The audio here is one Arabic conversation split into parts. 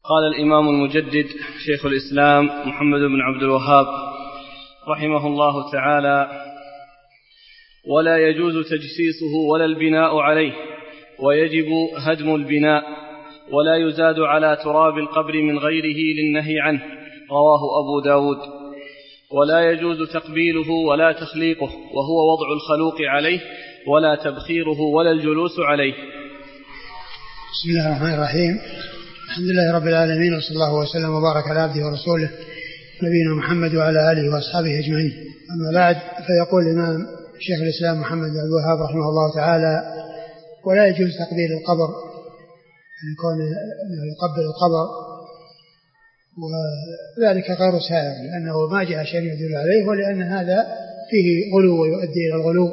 قال الإمام المجدد شيخ الإسلام محمد بن عبد الوهاب رحمه الله تعالى: ولا يجوز تجسيسه ولا البناء عليه، ويجب هدم البناء، ولا يزاد على تراب القبر من غيره للنهي عنه، رواه أبو داود. ولا يجوز تقبيله ولا تخليقه، وهو وضع الخلوق عليه، ولا تبخيره ولا الجلوس عليه. بسم الله الرحمن الرحيم. الحمد لله رب العالمين، وصلى الله وسلم وبارك على عبده ورسوله نبينا محمد وعلى آله وأصحابه أجمعين. أما بعد، فيقول الإمام شيخ الإسلام محمد بن عبد الوهاب رحمه الله تعالى: ولا يجوز تقبيل القبر، أن يكون يقبل القبر، وذلك غير سائغ، لأنه ما جاء شيء يدل عليه، ولأن هذا فيه غلو ويؤدي إلى الغلو،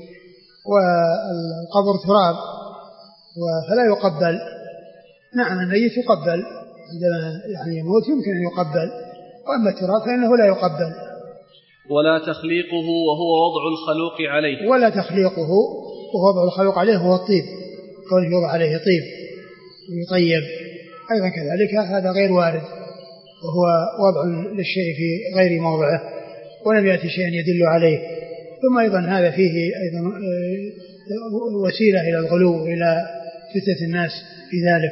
والقبر تراب فلا يقبل. نعم، الميت يقبل عندما يموت، يمكن أن يقبل، وأما التراب فإنه لا يقبل. ولا تخليقه وهو وضع الخلوق عليه، ولا تخليقه وهو وضع الخلوق عليه هو الطيب، كونه يوضع عليه طيب ويطيب أيضا كذلك، هذا غير وارد، وهو وضع للشيء في غير موضعه، ولم يأتي شيء يدل عليه. ثم أيضا هذا فيه أيضا وسيلة إلى الغلو، إلى فتنة الناس في ذلك.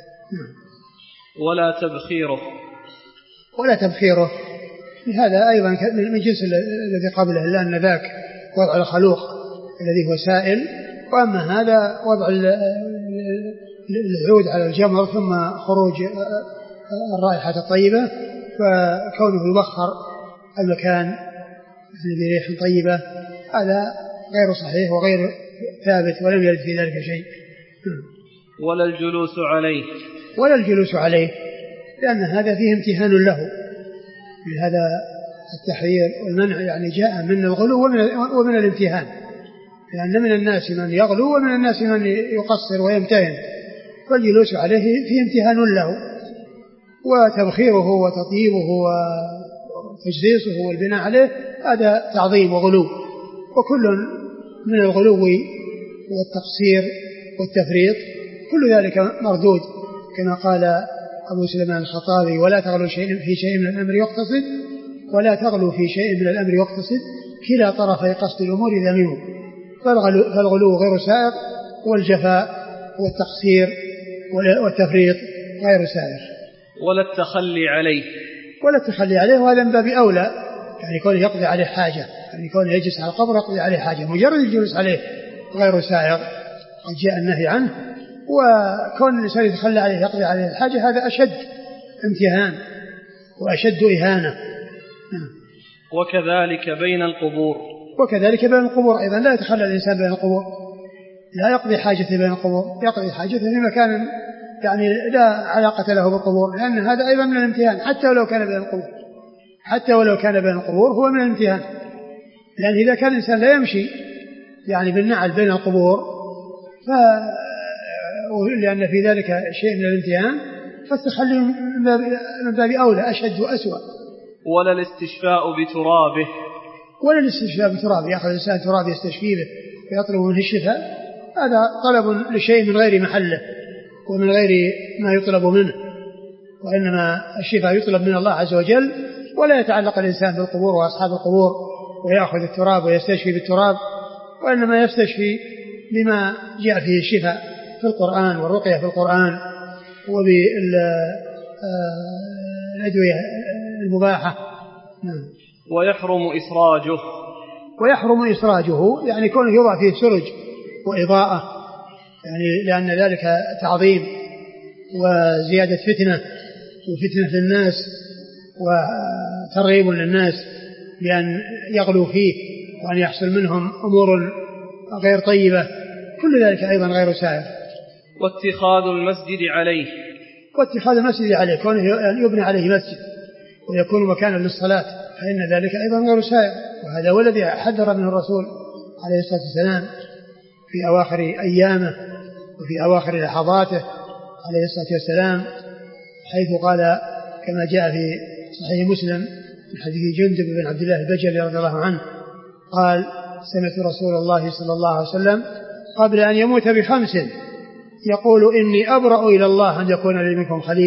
ولا تبخيره، ولا تبخيره، هذا أيضا من جنس الذي قبله، لأن ذاك وضع الخلوق الذي هو سائل، وأما هذا وضع العود على الجمر ثم خروج الرائحة الطيبة، فكونه يبخر المكان بريح طيبة هذا غير صحيح وغير ثابت، ولم يرد في ذلك شيء. ولا الجلوس عليه، ولا الجلوس عليه، لأن هذا فيه امتهان له، بهذا التحرير والمنع جاء من الغلو ومن الامتهان، لأن من الناس من يغلو ومن الناس من يقصر ويمتهن، فالجلوس عليه فيه امتهان له، وتبخيره وتطييبه وتجسيسه والبناء عليه هذا تعظيم وغلو، وكل من الغلو والتقصير والتفريط كل ذلك مردود، كما قال أبو سليمان الخطابي: ولا تغلو في شيء من الأمر واقتصد، ولا تغلو في شيء من الأمر واقتصد، كلا طرفي قصد الأمور ذميم. فالغلو غير سائغ، والجفاء والتقصير والتفريط غير سائغ. ولا التخلي عليه، ولا التخلي عليه، وهذا من باب أولى، كونه يقضي عليه حاجة، كونه يجلس على القبر يقضي عليه حاجة، مجرد الجلوس عليه غير سائغ، قد جاء النهي عنه. وكون الإنسان يتخلى عليه يقضي عليه الحاجة هذا أشد امتهان وأشد إهانة. وكذلك بين القبور، وكذلك بين القبور أيضا لا يتخلى الإنسان بين القبور، لا يقضي حاجته بين القبور، يقضي حاجته في مكان لا علاقة له بالقبور، لأن هذا أيضا من الامتهان، حتى ولو كان بين القبور، حتى ولو كان بين القبور هو من الامتهان، لأن إذا كان الإنسان لا يمشي بالنعل بين القبور لأن في ذلك شيء من الامتهان، فالتخلي من باب أولى أشد وأسوأ. ولا الاستشفاء بترابه، ولا الاستشفاء بترابه، يأخذ الإنسان تراب يستشفيه به ويطلب منه الشفاء، هذا طلب لشيء من غير محله ومن غير ما يطلب منه، وإنما الشفاء يطلب من الله عز وجل، ولا يتعلق الإنسان بالقبور وأصحاب القبور ويأخذ التراب ويستشفي بالتراب، وإنما يستشفي بما جاء فيه الشفاء في القرآن والرقية في القرآن وبالأدوية المباحة. ويحرم إسراجه، كونه يوضع فيه سرج وإضاءة، لأن ذلك تعظيم وزيادة فتنة وفتنة للناس وترغيب للناس بأن يغلو فيه وأن يحصل منهم أمور غير طيبة، كل ذلك أيضا غير سائغ. واتخاذ المسجد عليه، كونه يبنى عليه مسجد ويكون مكانا للصلاة، فإن ذلك أيضا غير سائغ، وهذا هو الذي حذر منه الرسول عليه الصلاة والسلام في أواخر أيامه وفي أواخر لحظاته عليه الصلاة والسلام، حيث قال كما جاء في صحيح مسلم من حديث جندب بن عبد الله البجلي رضي الله عنه قال: سمعت رسول الله صلى الله عليه وسلم قبل أن يموت ب5 يقول: إني أبرأ إلى الله أن يكون لي منكم خليل،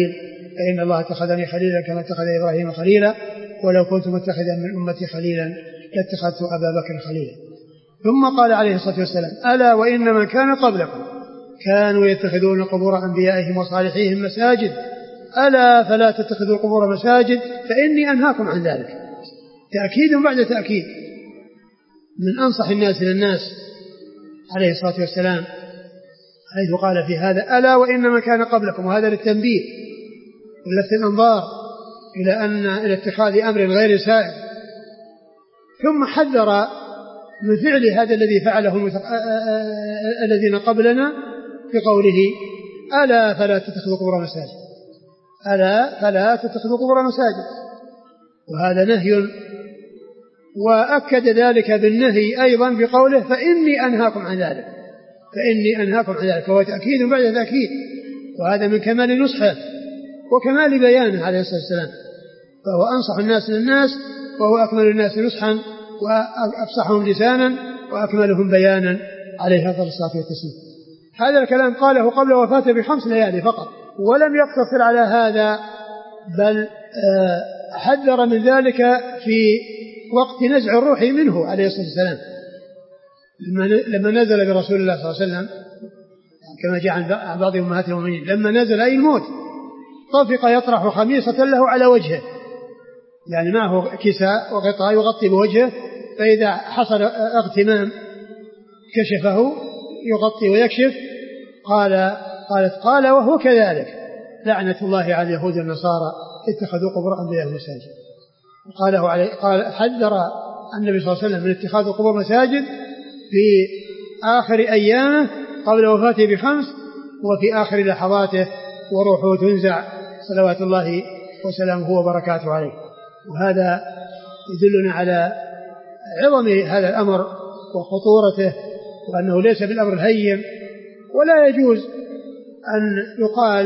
فإن الله اتخذني خليلا كما اتخذ إبراهيم خليلا ولو كنت متخذا من أمتي خليلا لاتخذت أبا بكر خليلا. ثم قال عليه الصلاة والسلام ألا وإن من كان قبلكم كانوا يتخذون قبور أنبيائهم وصالحيهم مساجد ألا فلا تتخذوا القبور مساجد فإني أنهاكم عن ذلك. تأكيد بعد تأكيد من أنصح الناس للناس عليه الصلاة والسلام حيث قال في هذا ألا وإن من كان قبلكم، وهذا للتنبيه ولفت الأنظار إلى اتخاذ أمر غير سائغ. ثم حذر من فعل هذا الذي فعله الذين قبلنا بقوله ألا فلا تتخذوا قبور مساجد، ألا فلا تتخذوا قبور مساجد، وهذا نهي. وأكد ذلك بالنهي أيضا بقوله فإني أنهاكم عن ذلك، فإني أنهاكم عن ذلك، فهو تأكيد بعد تأكيد، وهذا من كمال نصحه وكمال بيانه عليه الصلاة والسلام، فهو أنصح الناس للناس وهو أكمل الناس نصحا وأفصحهم لسانا وأكملهم بيانا عليه أفضل الصلاة والتسليم. هذا الكلام قاله قبل وفاته ب5 ليالي فقط، ولم يقتصر على هذا بل حذر من ذلك في وقت نزع الروح منه عليه الصلاة والسلام، لما نزل برسول الله صلى الله عليه وسلم كما جاء عن بعض أمهات المؤمنين لما نزل أي الموت طفق يطرح خميصة له على وجهه، يعني معه كساء وغطاء يغطي بوجهه، فإذا حصل اغتمام كشفه يغطي ويكشف. قال وهو كذلك لعنة الله على اليهود والنصارى اتخذوا قبور أنبيائهم مساجد. قال حذر النبي صلى الله عليه وسلم من اتخاذ قبور مساجد في آخر أيامه قبل وفاته ب5 وفي آخر لحظاته وروحه تنزع صلوات الله وسلامه وبركاته عليه. وهذا يدلنا على عظم هذا الأمر وخطورته، وأنه ليس بالأمر الهين، ولا يجوز أن يقال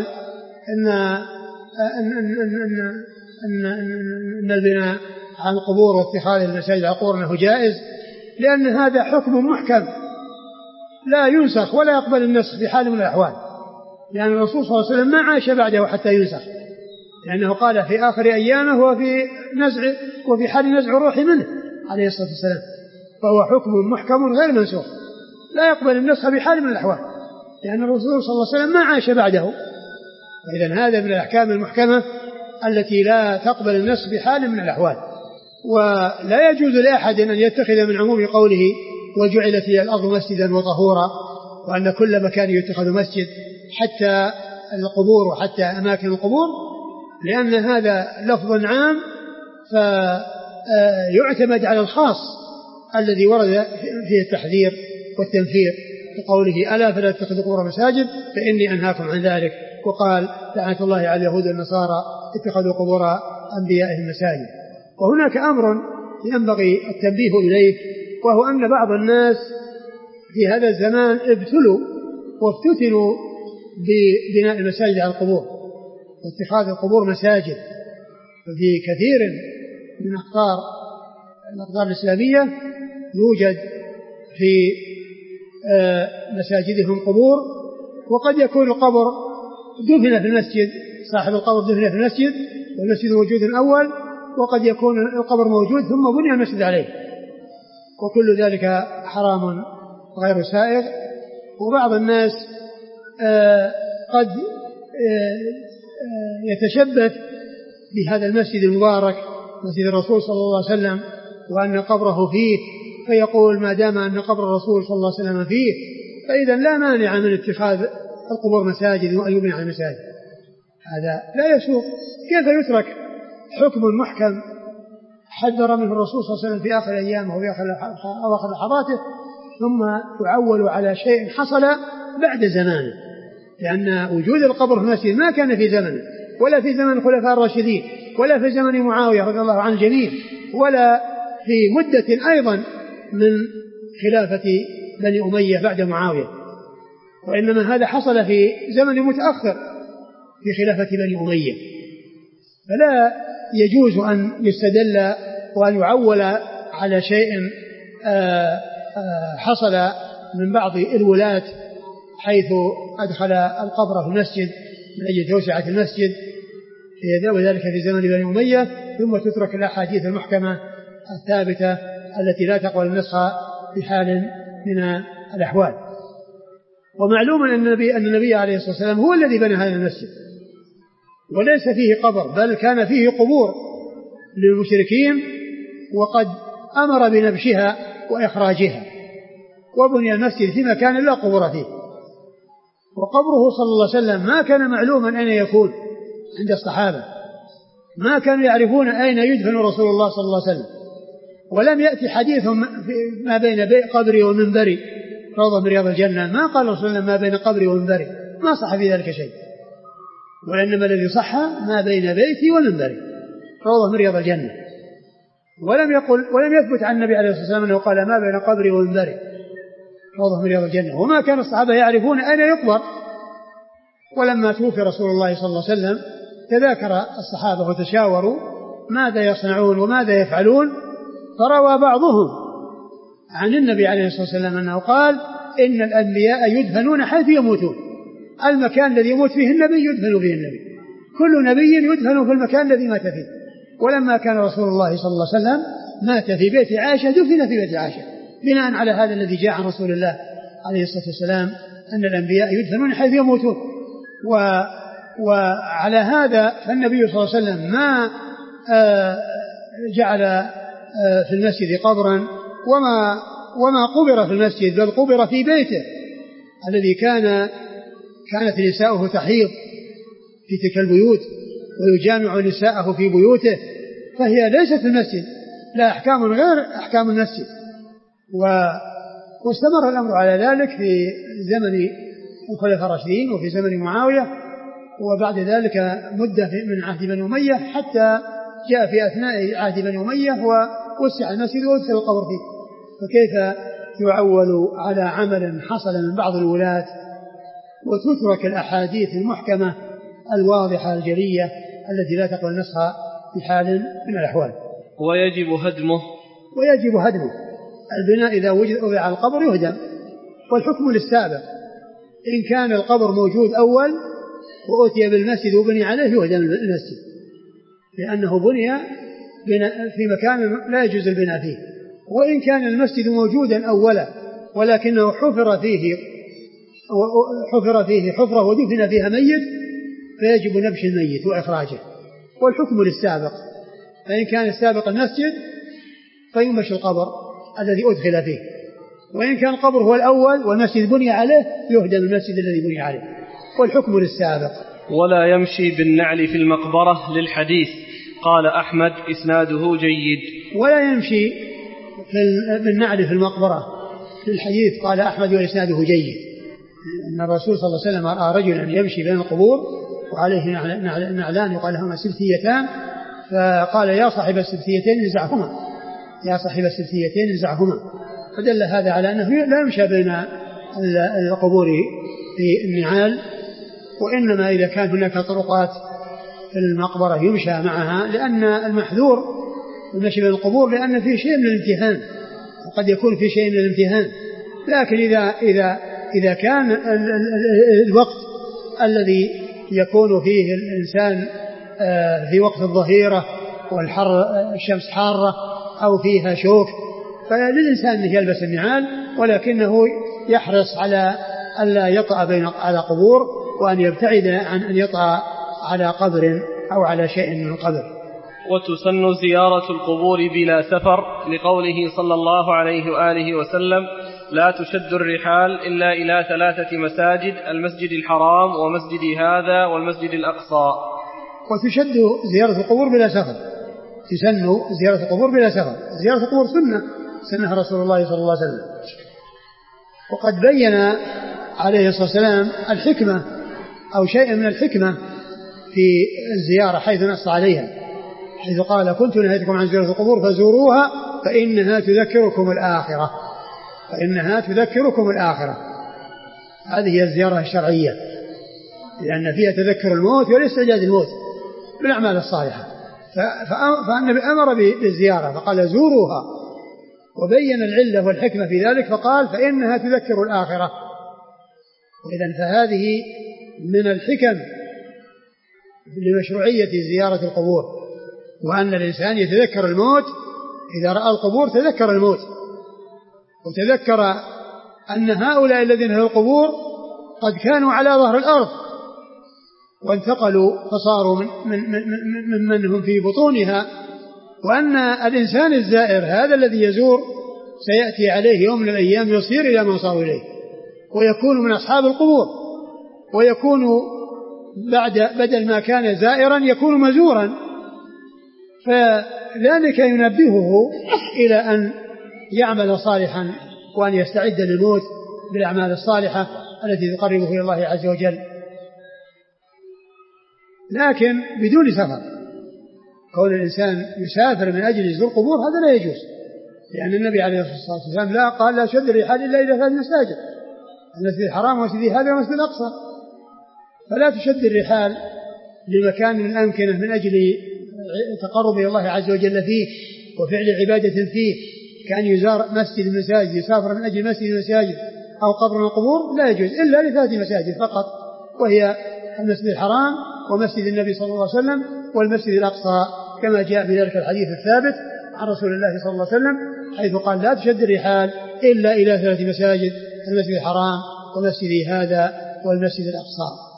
أن البناء عن قبور واتخاذ المساجد عقور أنه جائز، لأن هذا حكم محكم لا ينسخ ولا يقبل النسخ في حال من الأحوال، لأن الرسول صلى الله عليه وسلم ما عاش بعده حتى ينسخ، لأنه قال في آخر أيامه وفي حال نزع الروح منه عليه الصلاة والسلام، فهو حكم محكم غير منسوخ لا يقبل النسخ في حال من الأحوال، لأن الرسول صلى الله عليه وسلم ما عاش بعده. وإذن هذا من الأحكام المحكمة التي لا تقبل النسخ في حال من الأحوال. ولا يجوز لأحد أن يتخذ من عموم قوله وجعلت لي الأرض مسجدا وطهورا وأن كل مكان يتخذ مسجد حتى القبور وحتى أماكن القبور، لأن هذا لفظ عام فيعتمد على الخاص الذي ورد فيه التحذير والتنفير بقوله ألا فلا تتخذوا قبور مساجد فإني أنهاكم عن ذلك. وقال لعنة الله على اليهود والنصارى اتخذوا قبور أنبيائهم مساجد. وهناك أمر ينبغي التنبيه إليه، وهو أن بعض الناس في هذا الزمان ابتلوا وافتتنوا ببناء المساجد على القبور واتخاذ القبور مساجد. ففي كثير من الأقطار الإسلامية يوجد في مساجدهم قبور، وقد يكون القبر دفن في المسجد، صاحب القبر دفن في المسجد والمسجد موجود الأول، وقد يكون القبر موجود ثم بني المسجد عليه، وكل ذلك حرام غير سائغ. وبعض الناس قد يتشبث بهذا المسجد المبارك مسجد الرسول صلى الله عليه وسلم وأن قبره فيه، فيقول ما دام أن قبر الرسول صلى الله عليه وسلم فيه فإذا لا مانع من اتخاذ القبور مساجد وأن يبنى على المساجد. هذا لا يسوق. كيف يترك حكم محكم حذر منه الرسول صلى الله عليه وسلم في آخر أيامه وفي آخر لحظاته ثم يعول على شيء حصل بعد زمانه؟ لأن وجود القبر في المسجد ما كان في زمنه ولا في زمن الخلفاء الراشدين ولا في زمن معاوية رضي الله عنه الجميع ولا في مدة أيضا من خلافة بني أمية بعد معاوية، وإنما هذا حصل في زمن متأخر في خلافة بني أمية. فلا يجوز أن يستدل وأن يعول على شيء حصل من بعض الولاة حيث أدخل القبر في المسجد من أجل توسعة المسجد وذلك في زمن بني أمية، ثم تترك الأحاديث المحكمة الثابتة التي لا تقبل النسخ في حال من الأحوال. ومعلوم أن النبي عليه الصلاة والسلام هو الذي بنى هذا المسجد، وليس فيه قبر، بل كان فيه قبور للمشركين، وقد أمر بنبشها وإخراجها، وبني المسجد في مكان لا قبور فيه. وقبره صلى الله عليه وسلم ما كان معلوما أين يكون عند الصحابة، ما كانوا يعرفون أين يدفن رسول الله صلى الله عليه وسلم، ولم يأتي حديث ما بين قبري ومنبري روضة من رياض الجنة، ما قال رسول الله ما بين قبري ومنبري، ما صح في ذلك شيء، وإنما الذي صح ما بين بيتي ومنبري روضة من رياض الجنة. ولم يثبت عن النبي عليه الصلاة والسلام أنه قال ما بين قبري ومنبري روضة من رياض الجنة. وما كان الصحابة يعرفون أين يقبر. ولما توفي رسول الله صلى الله عليه وسلم تذاكر الصحابة وتشاوروا ماذا يصنعون وماذا يفعلون، فروى بعضهم عن النبي عليه الصلاة والسلام أنه قال إن الأنبياء يدفنون حيث يموتون، المكان الذي يموت فيه النبي يدفن فيه النبي، كل نبي يدفن في المكان الذي مات فيه. ولما كان رسول الله صلى الله عليه وسلم مات في بيت عائشة دفن في بيت عائشة، بناء على هذا الذي جاء عن رسول الله عليه الصلاة والسلام أن الأنبياء يدفنون حيث يموتون. وعلى هذا فالنبي صلى الله عليه وسلم ما جعل في المسجد قبرا وما قبر في المسجد، بل قبر في بيته الذي كانت نساؤه تحيض في تلك البيوت ويجامع نساءه في بيوته، فهي ليست في المسجد، لا أحكام غير أحكام المسجد. واستمر الأمر على ذلك في زمن الخلفاء الراشدين وفي زمن معاوية، وبعد ذلك مدة من عهد بني أمية، حتى جاء في أثناء عهد بني أمية ووسع المسجد ووسع القبر فيه. فكيف يعول على عمل حصل من بعض الولاة وتترك الأحاديث المحكمة الواضحة الجلية التي لا تقبل نسخها في حال من الأحوال. ويجب هدمه البناء إذا وضع على القبر يهدم، والحكم للسابق، إن كان القبر موجود أول وأتي بالمسجد وبني عليه يهدم المسجد، لأنه بني في مكان لا يجوز البناء فيه. وإن كان المسجد موجودا أولا ولكنه حفر فيه حفرة ودفن فيها ميت، فيجب نبش الميت وإخراجه، والحكم للسابق، فإن كان السابق المسجد فينبش القبر الذي أدخل فيه، وإن كان القبر هو الأول والمسجد بني عليه يهدم المسجد الذي بني عليه، والحكم للسابق. ولا يمشي بالنعل في المقبرة للحديث، قال أحمد إسناده جيد. ولا يمشي بالنعل في المقبرة للحديث، قال أحمد وإسناده جيد، أن الرسول صلى الله عليه وسلم رأى رجلا يمشي بين القبور وعليه نعلان يقال لهما سبتيتان، فقال يا صاحب السبتيتين انزعهما، فدل هذا على أنه لا يمشى بين القبور في النعال، وإنما إذا كان هناك طرقات في المقبرة يمشى معها، لأن المحذور المشي بين القبور لأن فيه شيء من الامتهان، وقد يكون فيه شيء من الامتهان. لكن إذا كان الوقت الذي يكون فيه الإنسان في وقت الظهيرة والحر الشمس حارة أو فيها شوك، فللإنسان أن يلبس النعال، ولكنه يحرص على ألا يطأ على قبور، وأن يبتعد عن أن يطأ على قبر أو على شيء من القبر. وتسن زيارة القبور بلا سفر، لقوله صلى الله عليه وآله وسلم لا تشد الرحال إلا إلى 3 مساجد، المسجد الحرام ومسجد هذا والمسجد الأقصى. وتشد زيارة القبور بلا سفر، تسن زيارة القبور بلا سفر. زيارة القبور سنة رسول الله صلى الله عليه وسلم، وقد بين عليه الصلاة والسلام الحكمة أو شيء من الحكمة في الزيارة، حيث نص عليها، حيث قال كنت نهيتكم عن زيارة القبور فزوروها فإنها تذكركم الآخرة. هذه هي الزيارة الشرعية، لأن فيها تذكر الموت والاستعداد الموت بالأعمال الصالحة. فالنبي أمر بالزيارة فقال زوروها، وبين العلة والحكمة في ذلك فقال فإنها تذكر الآخرة. وإذن فهذه من الحكم لمشروعية زيارة القبور، وأن الإنسان يتذكر الموت إذا رأى القبور تذكر الموت، وتذكر أن هؤلاء الذين في القبور قد كانوا على ظهر الأرض وانتقلوا فصاروا من هم في بطونها، وأن الإنسان الزائر هذا الذي يزور سيأتي عليه يوم من الأيام يصير إلى ما صار إليه ويكون من أصحاب القبور، ويكون بدل ما كان زائرا يكون مزورا، فذلك ينبهه إلى أن يعمل صالحا وأن يستعد للموت بالأعمال الصالحة التي تقربه إلى الله عز وجل، لكن بدون سفر. كون الإنسان يسافر من أجل يزور القبور هذا لا يجوز، لأن النبي عليه الصلاة والسلام لا قال لا شد الرحال إلا إلى 3 مساجد: المسجد الحرام ومسجد هذا والمسجد الأقصى. فلا تشد الرحال لمكان من الأمكنة من أجل تقرب إلى الله عز وجل فيه وفعل عبادة فيه، كان يزار مسجد المساجد، يسافر من أجل مسجد المساجد أو قبر من القبور، لا يجوز إلا ل3 مساجد فقط، وهي المسجد الحرام ومسجد النبي صلى الله عليه وسلم والمسجد الأقصى، كما جاء بذلك الحديث الثابت عن رسول الله صلى الله عليه وسلم حيث قال لا تشد الرحال إلا إلى 3 مساجد: المسجد الحرام ومسجد هذا والمسجد الأقصى.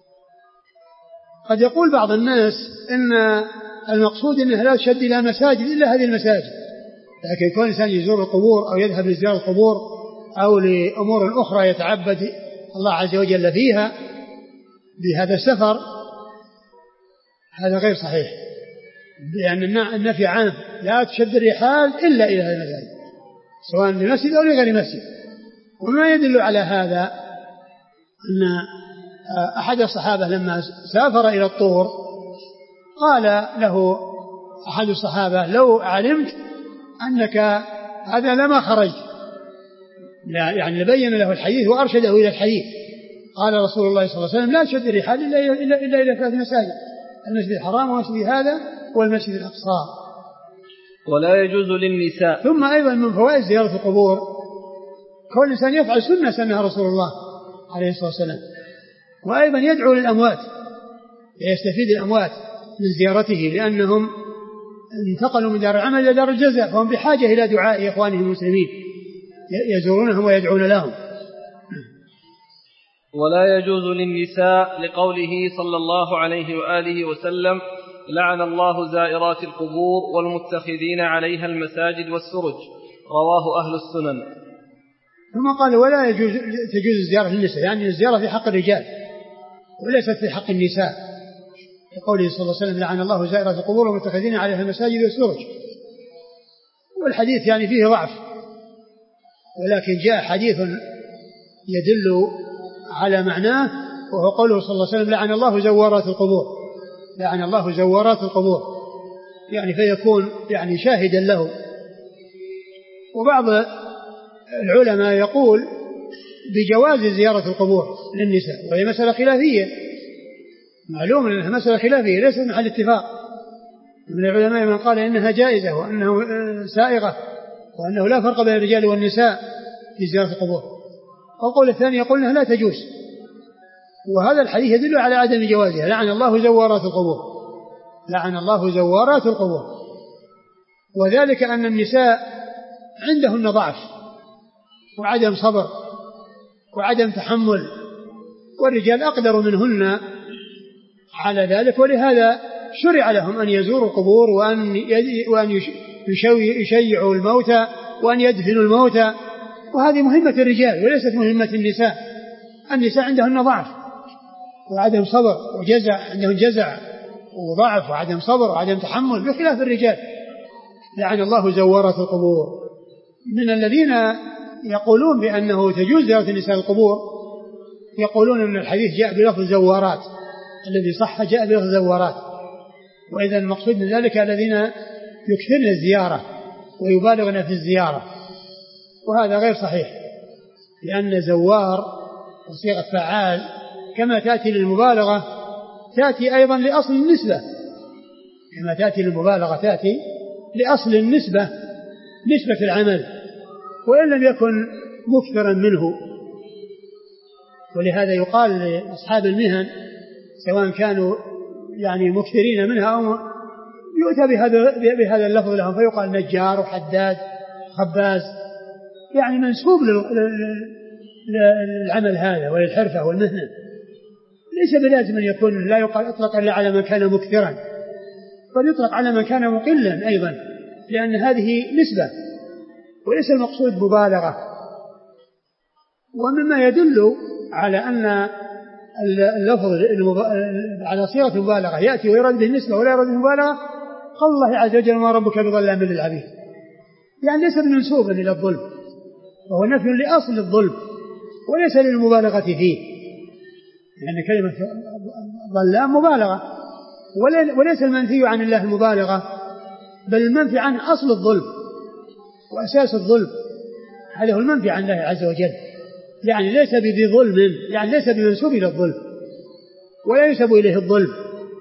قد يقول بعض الناس إن المقصود أنه لا تشد إلى مساجد إلا هذه المساجد، لكن كون الإنسان يزور القبور أو يذهب لزيارة القبور أو لأمور أخرى يتعبد الله عز وجل فيها بهذا السفر هذا غير صحيح، لأن النفي عام: لا تشد الرحال إلا إلى هذه المساجد، سواء لمسجد أو لغير مسجد. وما يدل على هذا أن أحد الصحابة لما سافر إلى الطور قال له أحد الصحابة: لو علمت أنك هذا لما خرجت، لا يعني بين له الحديث وأرشده إلى الحديث. قال رسول الله صلى الله عليه وسلم: لا تشد الرحال إلا إلى 3 مساجد: المسجد الحرام ومسجد هذا والمسجد الأقصى. ولا يجوز للنساء. ثم أيضا من فوائد زيارة القبور كون الإنسان يفعل سنة رسول الله عليه الصلاة والسلام، وأيضا يدعو للأموات، يستفيد الأموات من زيارته لأنهم انتقلوا من دار العمل إلى دار الجزاء، فهم بحاجة إلى دعاء إخوانهم المسلمين يزورونهم ويدعون لهم. ولا يجوز للنساء لقوله صلى الله عليه وآله وسلم: لعن الله زائرات القبور والمتخذين عليها المساجد والسرج، رواه أهل السنن. ثم قال: ولا تجوز الزيارة للنساء، يعني الزيارة في حق الرجال وليست في حق النساء، لقوله صلى الله عليه وسلم: لعن الله زائرات القبور والمتخذين عليها المساجد والسرج. والحديث يعني فيه ضعف، ولكن جاء حديث يدل على معناه، وهو قوله صلى الله عليه وسلم: لعن الله زوارات القبور، لعن الله زوارات القبور، يعني فيكون يعني شاهدا له. وبعض العلماء يقول بجواز زيارة القبور للنساء، وهي مسألة خلافية، معلوم أنها مسألة خلافية ليست محل اتفاق. من العلماء من قال إنها جائزة وأنه سائغة وأنه لا فرق بين الرجال والنساء في زيارة القبور، والقول الثاني يقول أنها لا تجوز، وهذا الحديث يدل على عدم جوازها. لعن الله زوارات القبور، لعن الله زوارات القبور، وذلك أن النساء عندهن ضعف وعدم صبر وعدم تحمل، والرجال أقدر منهن على ذلك، ولهذا شرع لهم أن يزوروا القبور وأن يشيعوا الموتى وأن يدفنوا الموتى، وهذه مهمة الرجال وليست مهمة النساء. النساء عندهن ضعف وعدم صبر وجزع، عندهم جزع وضعف وعدم صبر وعدم تحمل بخلاف الرجال. لعن الله زوارات القبور. من الذين يقولون بأنه تجوز زيارة النساء القبور يقولون أن الحديث جاء بلفظ زوارات، الذي صح جاء بلفظ زوارات، وإذا المقصود من ذلك الذين يكثرن الزيارة ويبالغن في الزيارة، وهذا غير صحيح، لأن زوار وصيغة فعال كما تأتي للمبالغة تأتي أيضا لأصل النسبة، كما تأتي للمبالغة تأتي لأصل النسبة، نسبة العمل، وإن لم يكن مكثرا منه. ولهذا يقال لأصحاب المهن سواء كانوا يعني مكثرين منها أو يؤتى بهذا اللفظ لهم فيقال نجار وحداد خباز، يعني منسوب للعمل هذا وللحرفة والمهنة. ليس بلازم أن يكون لا يقال أطلق إلا على من كان مكثرا، بل يطلق على من كان مقلا أيضا، لأن هذه نسبة وليس المقصود مبالغة. ومما يدل على أن اللفظ على صيغة المبالغة يأتي ويرد بالنسبة ولا يرد بالمبالغة قول الله عز وجل ما ربك بظلام للعبيد، يعني ليس منسوبا إلى الظلم، وهو نفي لأصل الظلم وليس للمبالغة فيه، لأن كلمة ظلام مبالغة، وليس المنفي عن الله المبالغة، بل المنفي عن أصل الظلم وأساس الظلم، هذا هو المنفي عن الله عز وجل، يعني ليس بظلم، يعني ليس بمنسوب إلى الظلم ولا ينسب إليه الظلم.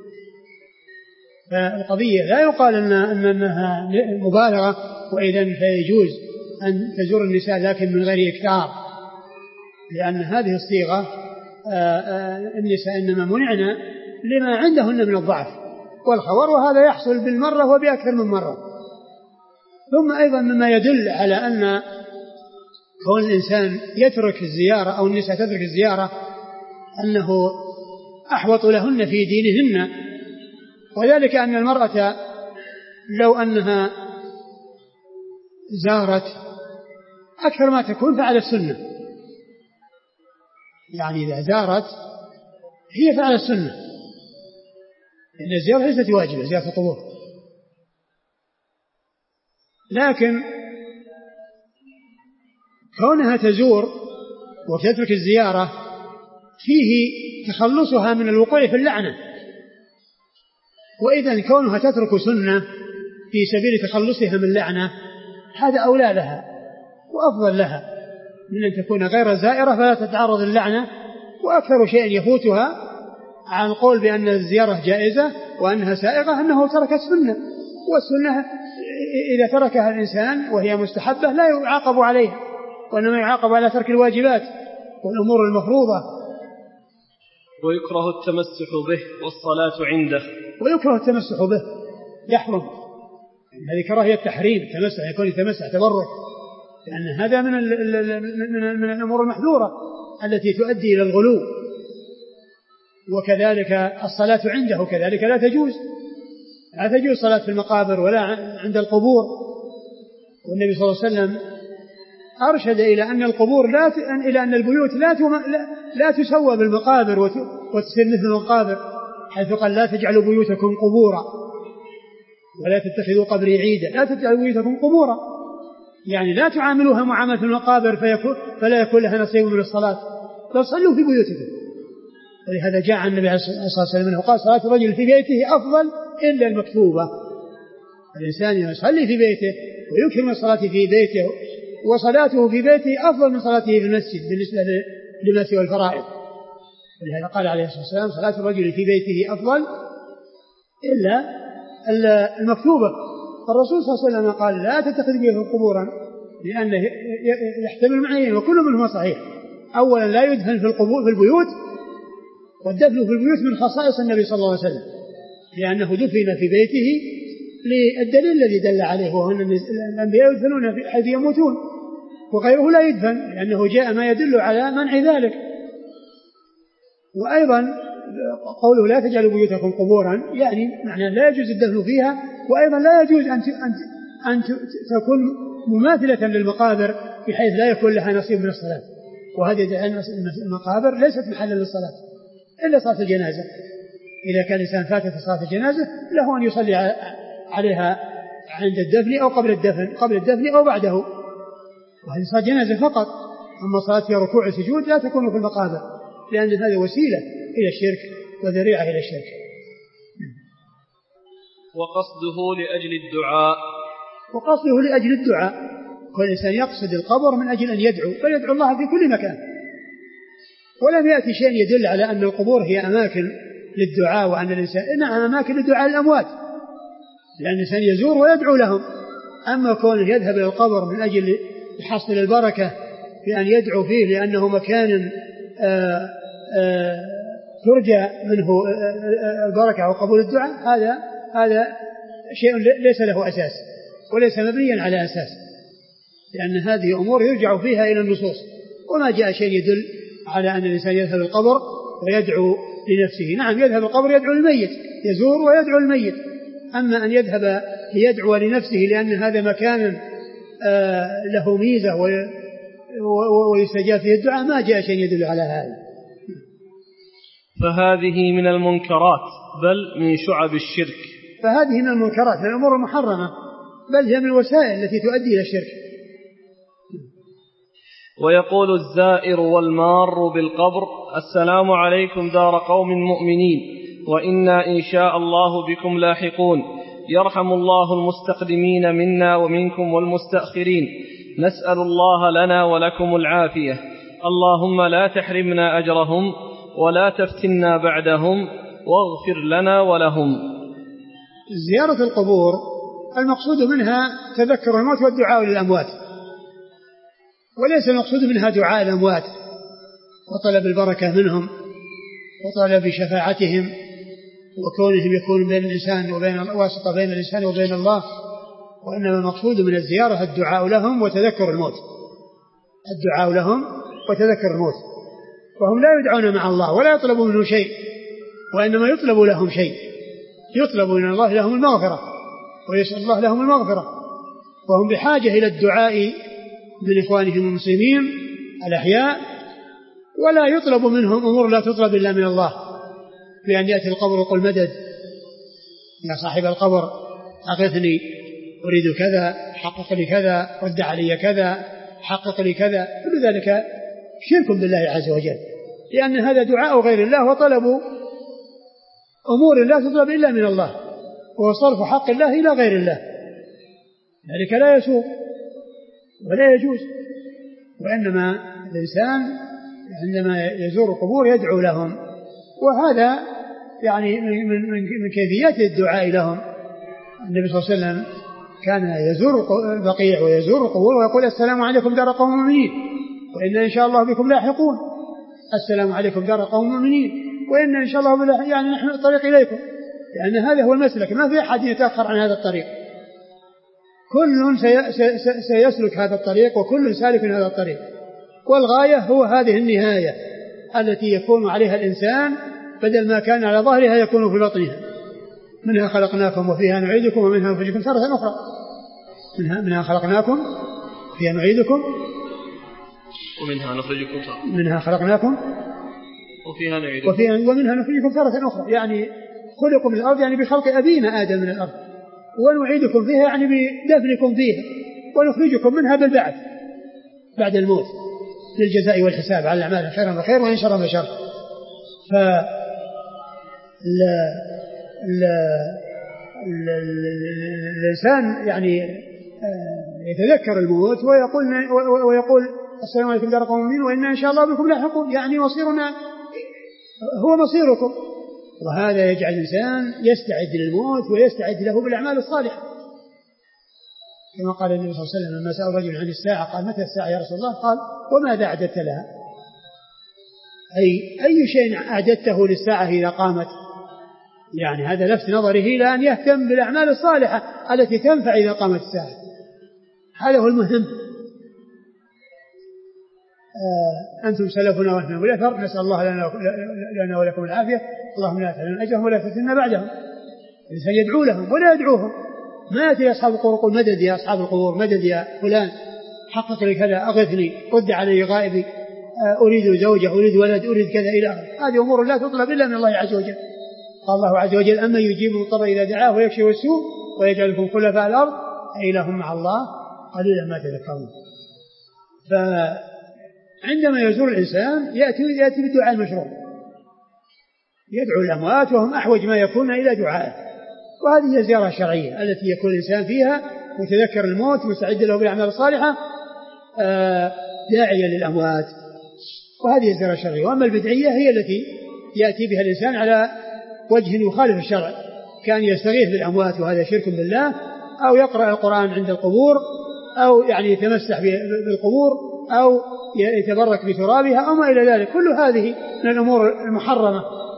فالقضية لا يقال أنها مبالغة وإذن فيجوز أن تزور النساء لكن من غير إكثار، لأن هذه الصيغة النساء إنما منعنا لما عندهن من الضعف والخور، وهذا يحصل بالمرة وبأكثر من مرة. ثم أيضا مما يدل على أن كون الإنسان يترك الزيارة أو النساء تترك الزيارة أنه أحوط لهن في دينهن، وذلك أن المرأة لو أنها زارت أكثر ما تكون فعل السنة، يعني إذا زارت هي فعل السنة، لأن الزيارة ليست واجبة زيارة القبور، لكن كونها تزور وتترك الزيارة فيه تخلصها من الوقوع في اللعنة، وإذا كونها تترك سنة في سبيل تخلصها من اللعنة هذا أولى لها وأفضل لها من أن تكون غير زائرة فلا تتعرض اللعنة. وأكثر شيء يفوتها عن قول بأن الزيارة جائزة وأنها سائغة أنه ترك السنة، والسنة إذا تركها الإنسان وهي مستحبة لا يعاقب عليها، وإنما يعاقب على ترك الواجبات والأمور المفروضة. ويكره التمسح به والصلاة عنده. ويكره التمسح به، يحرم، هذه كراهية تحريم، التمسح يكون يتمسح تبرك، لأن هذا من الأمور المحذورة التي تؤدي إلى الغلو. وكذلك الصلاة عنده كذلك لا تجوز صلاة في المقابر ولا عند القبور. والنبي صلى الله عليه وسلم أرشد إلى أن القبور إلى أن البيوت لا تسوى بالمقابر وتصير مثل المقابر، حيث قال لا تجعلوا بيوتكم قبورا ولا تتخذوا قبري عيدا، لا تجعلوا بيوتكم قبورا، يعني لا تعاملوها معاملة المقابر فلا يكون لها نصيب من الصلاة، بل صلوا في بيوتكم. ولهذا جاء عن النبي صلى الله عليه وسلم وقال صلاة الرجل في بيته أفضل إلا المكتوبة. الإنسان يصلي في بيته ويكثر من الصلاة في بيته، وصلاته في بيته أفضل من صلاته في المسجد بالنسبة لما سوى الفرائض. ولهذا قال عليه الصلاة والسلام صلاة الرجل في بيته أفضل إلا المكتوبة. الرسول صلى الله عليه وسلم قال لا تتخذ بيوتكم قبورا، لأنه يحتمل معنيين وكل منهما صحيح. أولا لا يدفن في البيوت، والدفن في البيوت من خصائص النبي صلى الله عليه وسلم، لأنه دفن في بيته للدليل الذي دل عليه، وهو أن الأنبياء يدفنون حيث يموتون، وغيره لا يدفن، لأنه جاء ما يدل على منع ذلك. وأيضا قوله لا تجعلوا بيوتكم قبورا، يعني معنى لا يجوز الدفن فيها، وأيضا لا يجوز أن تكون مماثلة للمقابر بحيث لا يكون لها نصيب من الصلاة. وهذه المقابر ليست محلا للصلاة إلا صلاة الجنازة. إذا كان الإنسان فاتت صلاة الجنازة له أن يصلي عليها عند الدفن أو قبل الدفن أو بعده، وهذه صلاة جنازة فقط. أما صلاة فيها ركوع وسجود لا تكون في المقابر، لأن هذه وسيلة إلى الشرك وذريعة إلى الشرك. وقصده لأجل الدعاء. وقصده لأجل الدعاء، كل إنسان يقصد القبر من أجل أن يدعو، فيدعو الله في كل مكان. ولم يأتي شيء يدل على أن القبور هي أماكن للدعاء، وأن الإنسان إنها أماكن لدعاء الأموات، لأن الإنسان يزور ويدعو لهم. أما كونه يذهب إلى القبر من أجل حصل البركة بأن يدعو فيه لأنه مكان ترجى منه البركة وقبول الدعاء، هذا شيء ليس له أساس وليس مبنيا على أساس، لأن هذه أمور يرجع فيها إلى النصوص، وما جاء شيء يدل على أن الإنسان يذهب القبر ويدعو لنفسه. نعم يذهب القبر يدعو الميت، يزور ويدعو الميت، أما أن يذهب ليدعو لنفسه لأن هذا مكان له ميزة ويستجاب فيه الدعاء، ما جاء شيء يدل على هذا. فهذه من المنكرات بل من شعب الشرك. فهذه من المنكرات، من الأمور المحرمة، بل هي من الوسائل التي تؤدي إلى الشرك. ويقول الزائر والمار بالقبر: السلام عليكم دار قوم مؤمنين، وإنا إن شاء الله بكم لاحقون، يرحم الله المستقدمين منا ومنكم والمستأخرين، نسأل الله لنا ولكم العافية، اللهم لا تحرمنا أجرهم ولا تفتنا بعدهم، واغفر لنا ولهم. زيارة القبور المقصود منها تذكر الموت والدعاء للأموات، وليس المقصود منها دعاء الأموات وطلب البركة منهم وطلب شفاعتهم وكونهم يكون بين الإنسان وبين واسطة بين الإنسان وبين الله، وإنما المقصود من الزيارة الدعاء لهم وتذكر الموت، الدعاء لهم وتذكر الموت، وهم لا يدعون مع الله ولا يطلبوا منه شيء، وإنما يطلب لهم شيء، يطلب من الله لهم المغفرة ويسأل الله لهم المغفرة، وهم بحاجة إلى الدعاء من إخوانهم المسلمين الأحياء، ولا يطلب منهم أمور لا تطلب إلا من الله، بأن يأتي القبر ويقول مدد يا صاحب القبر أغثني أريد كذا، حقق لي كذا، رد علي كذا، حقق لي كذا، كل ذلك شرك بالله عز وجل، لأن هذا دعاء غير الله وطلب أمور لا تطلب إلا من الله، وصرف حق الله إلى غير الله، ذلك لا يسوق ولا يجوز. وإنما الإنسان عندما يزور القبور يدعو لهم، وهذا يعني من كيفيات الدعاء لهم. النبي صلى الله عليه وسلم كان يزور البقيع ويزور القبور ويقول: السلام عليكم دار قوم مؤمنين، وإنا إن شاء الله بكم لاحقون. السلام عليكم دار قوم مؤمنين، وإنا إن شاء الله يعني نحن الطريق إليكم، لأن هذا هو المسلك، ما في أحد يتأخر عن هذا الطريق، كل سيسلك هذا الطريق وكل سالك من هذا الطريق، والغاية هو هذه النهاية التي يكون عليها الإنسان، بدل ما كان على ظهرها يكون في بطنها. منها خلقناكم وفيها نعيدكم ومنها نخرجكم تارة أخرى، منها خلقناكم وفيها نعيدكم منها خلقناكم وفيها نعيدكم ومنها نخرجكم تارة أخرى، يعني خلقوا من الأرض يعني بخلق أبينا آدم من الأرض، ونعيدكم فيها يعني بدفنكم فيها، ونخرجكم منها بالبعث بعد الموت للجزاء والحساب على الأعمال خيرا فخير وإن شرا فشر. الإنسان يعني يتذكر الموت ويقول السلام عليكم دار قوم مؤمنين وإنا إن شاء الله بكم لاحقون، يعني مصيرنا هو مصيركم. وهذا يجعل الإنسان يستعد للموت ويستعد له بالأعمال الصالحة، كما قال النبي صلى الله عليه وسلم لما سأل رجل عن الساعة قال: متى الساعة يا رسول الله؟ قال: وماذا أعددت لها؟ أي شيء أعددته للساعة إذا قامت؟ يعني هذا لفت نظره إلى أن يهتم بالأعمال الصالحة التي تنفع إذا قامت الساعة، هذا هو المهم. أنتم سلفنا ونحن بالأثر، نسأل الله لنا ولكم العافية، اللهم لا تحرمنا أجرهم ولا تفتنا بعدهم. الإنسان يدعو لهم ولا يدعوهم، ما يأتي أصحاب القبور يقول: مدد يا أصحاب القبور، مدد يا فلان، حقق لي كذا، أغثني، رد علي غائبي، أريد زوجة، أريد ولد، أريد كذا إلى آخره. هذه أمور لا تطلب إلا من الله عز وجل. قال الله عز وجل: أما يجيب المضطر إذا دعاه ويكشف السوء ويجعلكم خلفاء الأرض أإله مع الله قليلا ما تذكرون. فعندما يزور الإنسان يأتي بالدعاء المشروع، يدعو الأموات وهم أحوج ما يكون إلى دعائه، وهذه هي الزيارة الشرعية التي يكون الإنسان فيها متذكر الموت مستعد له بالأعمال الصالحة داعيا للأموات، وهذه الزيارة الشرعية. وأما البدعية هي التي يأتي بها الإنسان على وجه يخالف الشرع، كان يستغيث بالأموات وهذا شرك بالله، أو يقرأ القرآن عند القبور، أو يعني يتمسح بالقبور، أو يتبرك بترابها، أو ما إلى ذلك. كل هذه من الأمور المحرمة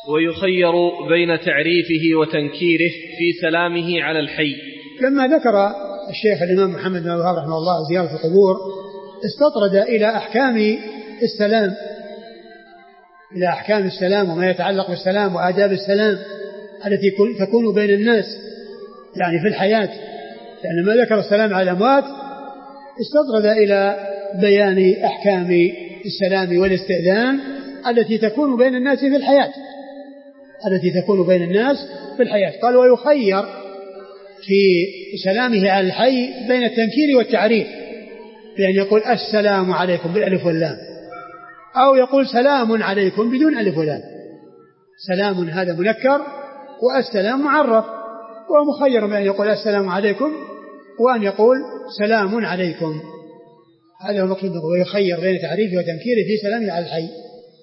ويخير بين تعريفه وتنكيره في سلامه على الحي. لما ذكر الشيخ الإمام محمد بن عبد الوهاب رحمه الله زيارة القبور استطرد إلى أحكام السلام، إلى أحكام السلام وما يتعلق بالسلام وآداب السلام التي تكون بين الناس يعني في الحياة، لأن ما ذكر السلام على الأموات استطرد إلى بيان أحكام السلام والاستئذان التي تكون بين الناس في الحياة، التي تكون بين الناس في الحياة. قال ويخير في سلامه على الحي بين التنكير والتعريف، بأن يقول السلام عليكم بالألف واللام، أو يقول سلام عليكم بدون ألف واللام. سلام هذا منكر والسلام معرف، ومخير بأن يقول السلام عليكم وأن يقول سلام عليكم. هذا هو المقصود، ويخير بين تعريفه وتنكيره في سلامه على الحي.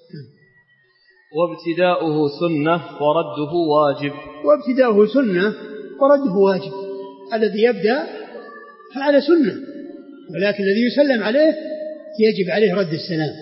وابتداؤه سنة ورده واجب. وابتداؤه سنة ورده واجب. الذي يبدأ فعلى سنة، ولكن الذي يسلم عليه يجب عليه رد السلام.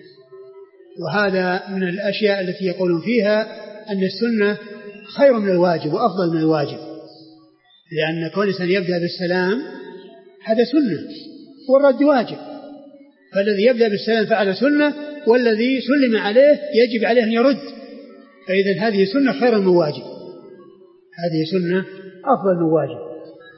وهذا من الأشياء التي يقولون فيها أن السنة خير من الواجب وأفضل من الواجب، لأن كل إنسان يبدأ بالسلام هذا سنة والرد واجب، فالذي يبدأ بالسلام فعل سنة، والذي سلم عليه يجب عليه أن يرد. فإذا هذه سنة خير من واجب، هذه سنة أفضل من واجب.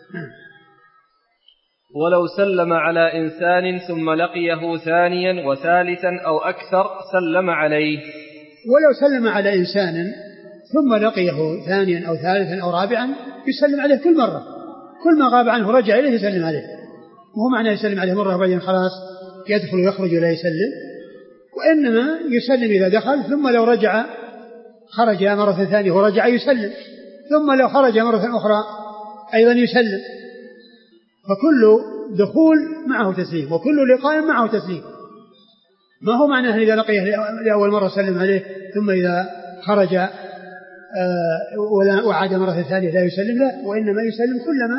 ولو سلم على إنسان ثم لقيه ثانيا وثالثا أو أكثر سلم عليه. ولو سلم على إنسان ثم لقيه ثانيا أو ثالثا أو رابعا يسلم عليه كل مرة، كل ما غاب عنه رجع إليه يسلم عليه. وهو معنى يسلم عليه مرة وبعدين خلاص يدخل ويخرج ولا يسلم، وإنما يسلم إذا دخل، ثم لو رجع خرج مرة ثانية ورجع يسلم، ثم لو خرج مرة أخرى أيضا يسلم. فكل دخول معه تسليم وكل لقاء معه تسليم. ما هو معناه إذا لقيه لأول مرة سلم عليه ثم إذا خرج وعاد مرة ثانية لا يسلم، لا، وإنما يسلم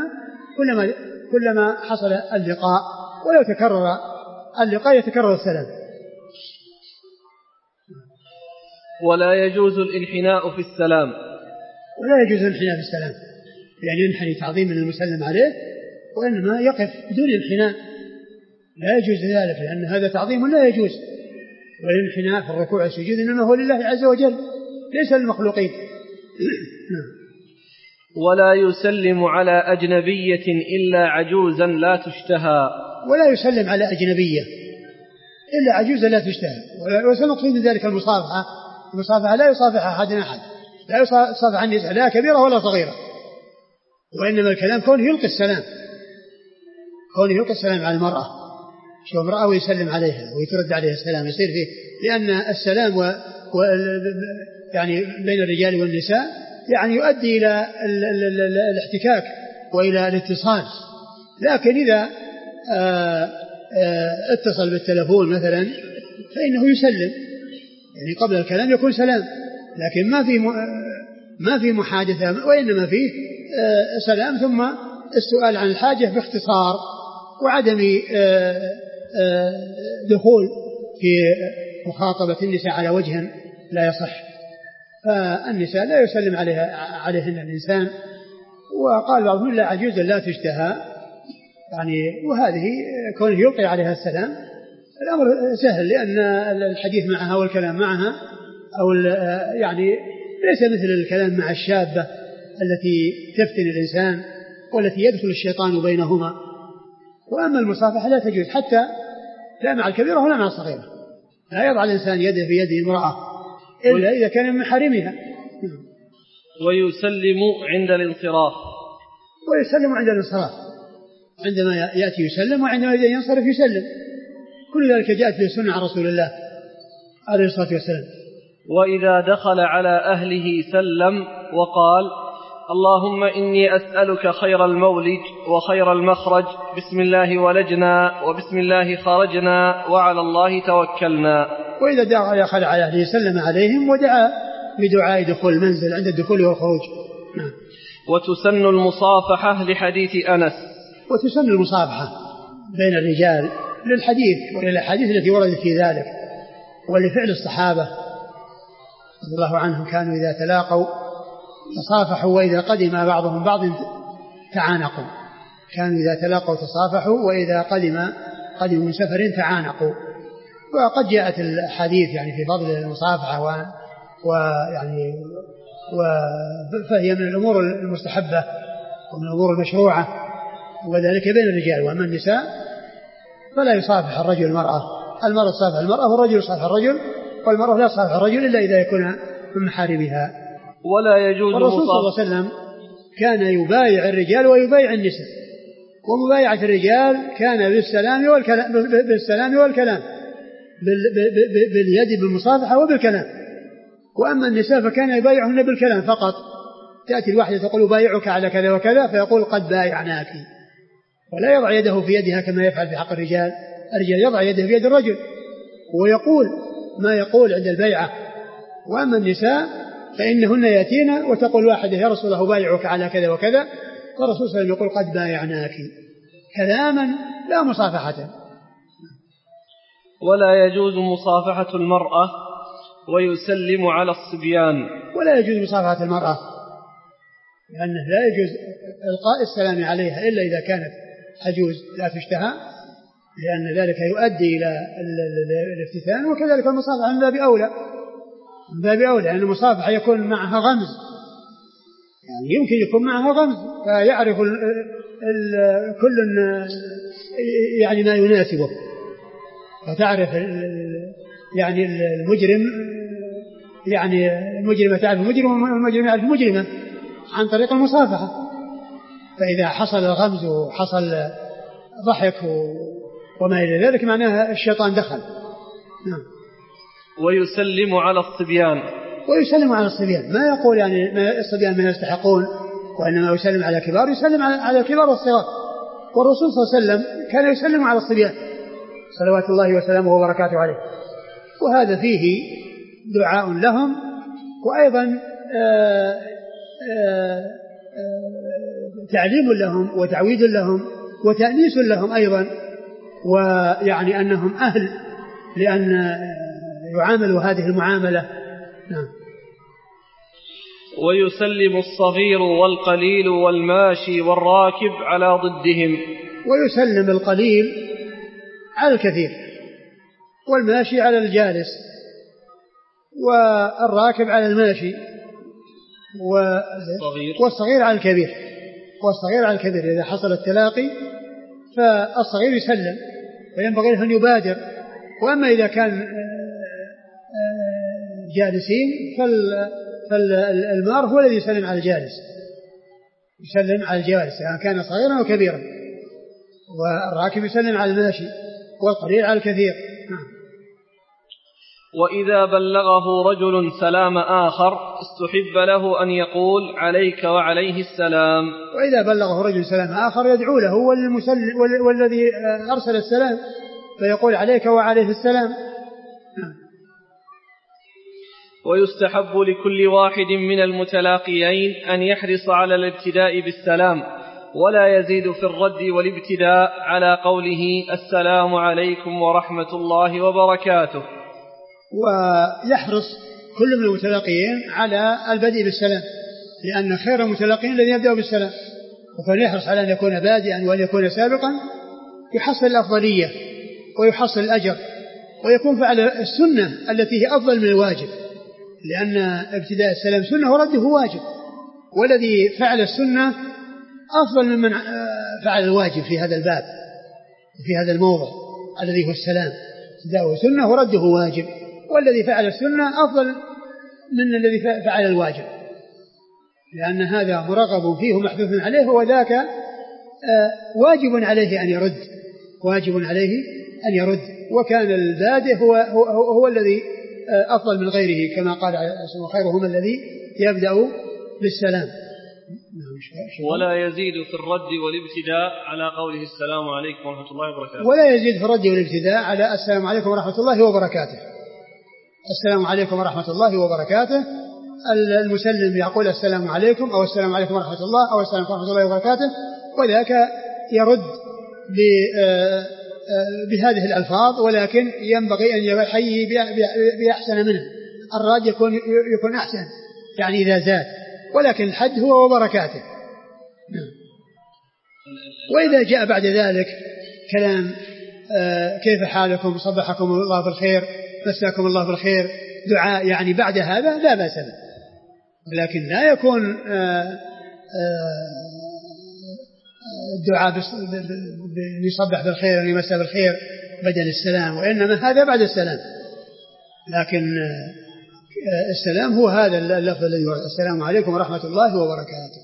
كلما حصل اللقاء، ولو تكرر اللقاء يتكرر السلام. ولا يجوز الانحناء في السلام. ولا يجوز الانحناء في السلام، يعني ينحني تعظيما للمسلم عليه، وإنما يقف بدون انحناء، لا يجوز ذلك، لأن هذا تعظيم لا يجوز. والانحناء في الركوع والسجود إنما هو لله عز وجل ليس للمخلوقين. ولا يسلم على أجنبية إلا عجوزا لا تشتهى. ولا يسلم على أجنبية إلا عجوزا لا تشتهى. وسنقصد من ذلك المصافحة. المصافحة لا يصافح أحد أحد، لا يصافح النساء لا كبيرة ولا صغيرة، وإنما الكلام كونه يلقي السلام، كونه يلقي السلام على المرأة، شو امرأة ويسلم عليها ويترد عليها السلام يصير فيه، لأن السلام يعني بين الرجال والنساء يعني يؤدي إلى الاحتكاك وإلى الاتصال. لكن إذا اتصل بالتلفون مثلا فإنه يسلم، يعني قبل الكلام يكون سلام، لكن ما في محادثة، وإنما فيه سلام ثم السؤال عن الحاجة باختصار، وعدم دخول في مخاطبة النساء على وجه لا يصح. فالنساء لا يسلم عليهن الإنسان. وقال بعضهم لا عجوز لا تشتهى، يعني وهذه كونه يلقي عليها السلام الأمر سهل، لأن الحديث معها والكلام معها أو يعني ليس مثل الكلام مع الشابة التي تفتن الإنسان والتي يدخل الشيطان بينهما. وأما المصافحة لا تجوز حتى لا مع الكبيرة ولا مع الصغيرة، لا يضع الإنسان يده في يد امرأة إلا إذا كان من محارمها. ويسلم عند الانصراف. ويسلم عند الانصراف، عندما يأتي يسلم، وعندما ينصرف يسلم. كل ذلك جاءت في السنة عن رسول الله عليه الصلاة والسلام. وإذا دخل على أهله سلم وقال اللهم إني أسألك خير المولج وخير المخرج، بسم الله ولجنا وبسم الله خرجنا وعلى الله توكلنا. وإذا دخل على أهله سلم عليهم ودعا بدعاء دخول المنزل عند الدخول والخروج. وتسن المصافحة لحديث أنس. وتسن المصافحة بين الرجال للحديث وللأحاديث التي وردت في ذلك ولفعل الصحابة رضي الله عنهم كانوا إذا تلاقوا تصافحوا وإذا قدم بعضهم بعض تعانقوا. كانوا إذا تلاقوا تصافحوا وإذا قدموا من سفر تعانقوا. وقد جاءت الحديث يعني في فضل المصافحة ويعني فهي من الأمور المستحبة ومن الأمور المشروعة، وذلك بين الرجال. وأما النساء فلا يصافح الرجل المرأة تصافح المرأة، والرجل يصافح الرجل، والمرأة لا تصافح الرجل إلا إذا يكون من محارمها. ولا يجوز والرسول صلى الله عليه وسلم كان يبايع الرجال ويبايع النساء، ومبايعة الرجال كان بالسلام والكلام باليد بالمصافحة وبالكلام. وأما النساء فكان يبايعهن بالكلام فقط. تأتي الواحدة تقول بايعك على كذا وكذا فيقول قد بايعناك، ولا يضع يده في يدها كما يفعل في حق الرجال. الرجال يضع يده في يد الرجل ويقول ما يقول عند البيعة. وأما النساء فإنهن يأتين وتقول واحدة يا رسول الله بايعك على كذا وكذا، والرسول صلى الله عليه وسلم يقول قد بايعناك، كلاما لا مصافحة. ولا يجوز مصافحة المرأة ويسلم على الصبيان. ولا يجوز مصافحة المرأة، لأنه لا يجوز إلقاء السلام عليها إلا إذا كانت عجوز لا تشتهى، لأن ذلك يؤدي إلى الافتتان. وكذلك المصافحة من باب أولى لأن المصافحة يكون معها غمز، يعني يمكن يكون معها غمز فيعرف كل يعني ما يناسبه، فتعرف يعني المجرم يعني المجرمة تعرف المجرم والمجرم يعرف المجرمة عن طريق المصافحة. فإذا حصل الغمز وحصل ضحك وما إلى ذلك معناها الشيطان دخل. نعم. ويسلم على الصبيان ما يقول يعني الصبيان من يستحقون، وإنما يسلم على الكبار، يسلم على الكبار والصغار. والرسول صلى الله عليه وسلم كان يسلم على الصبيان صلوات الله وسلامه وبركاته عليه، وهذا فيه دعاء لهم، وأيضا تعليم لهم وتعويد لهم وتأنيس لهم أيضا، ويعني أنهم أهل لأن يعاملوا هذه المعاملة. نعم. ويسلم الصغير والقليل والماشي والراكب على ضدهم. ويسلم القليل على الكثير، والماشي على الجالس، والراكب على الماشي، والصغير على الكبير. إذا حصل التلاقي فالصغير يسلم وينبغي له أن يبادر. وأما إذا كان جالسين فالمار هو الذي يسلم على الجالس، يعني كان صغيرا وكبيرا. والراكب يسلم على الماشي، والقليل على الكثير. وإذا بلغه رجل سلام آخر استحب له أن يقول عليك وعليه السلام. وإذا بلغه رجل سلام آخر يدعو له والذي أرسل السلام فيقول عليك وعليه السلام. ويستحب لكل واحد من المتلاقيين أن يحرص على الابتداء بالسلام، ولا يزيد في الرد والابتداء على قوله السلام عليكم ورحمة الله وبركاته. ويحرص كل من المتلاقيين على البدء بالسلام، لأن خير المتلاقين الذي يبدأ بالسلام، وكان يحرص على أن يكون بادئا وأن يكون سابقا، يحصل الأفضلية ويحصل الأجر، ويكون فعل السنة التي هي أفضل من الواجب، لأن ابتداء السلام سنة ورده واجب، والذي فعل السنة أفضل ممن فعل الواجب في هذا الباب وفي هذا الموضع الذي هو السلام. ابتداءه سنة ورده واجب، والذي فعل السنة أفضل من الذي فعل الواجب، لأن هذا مرغب فيه محثوث عليه، وذاك واجب عليه أن يرد. وكان البادئ هو الذي أفضل من غيره، كما قال خيرهم الذي يبدأ بالسلام. ولا يزيد في الرد والابتداء على قوله السلام عليكم ورحمة الله وبركاته. ولا يزيد في الرد والابتداء على السلام عليكم ورحمة الله وبركاته. السلام عليكم ورحمة الله وبركاته. المسلم يقول السلام عليكم أو السلام عليكم ورحمة الله أو السلام عليكم ورحمة الله وبركاته، وذاك يرد بهذه الألفاظ، ولكن ينبغي أن يحيي بأحسن منها الراد يكون أحسن يعني إذا زاد، ولكن الحد هو وبركاته. وإذا جاء بعد ذلك كلام كيف حالكم، صبحكم الله بالخير، مساكم الله بالخير، دعاء يعني بعد هذا لا بأس به، لكن لا يكون الدعاء يصبح بالخير ويمسى بالخير بدل السلام، وإنما هذا بعد السلام. لكن السلام هو هذا اللفظ الذي هو السلام عليكم ورحمة الله وبركاته.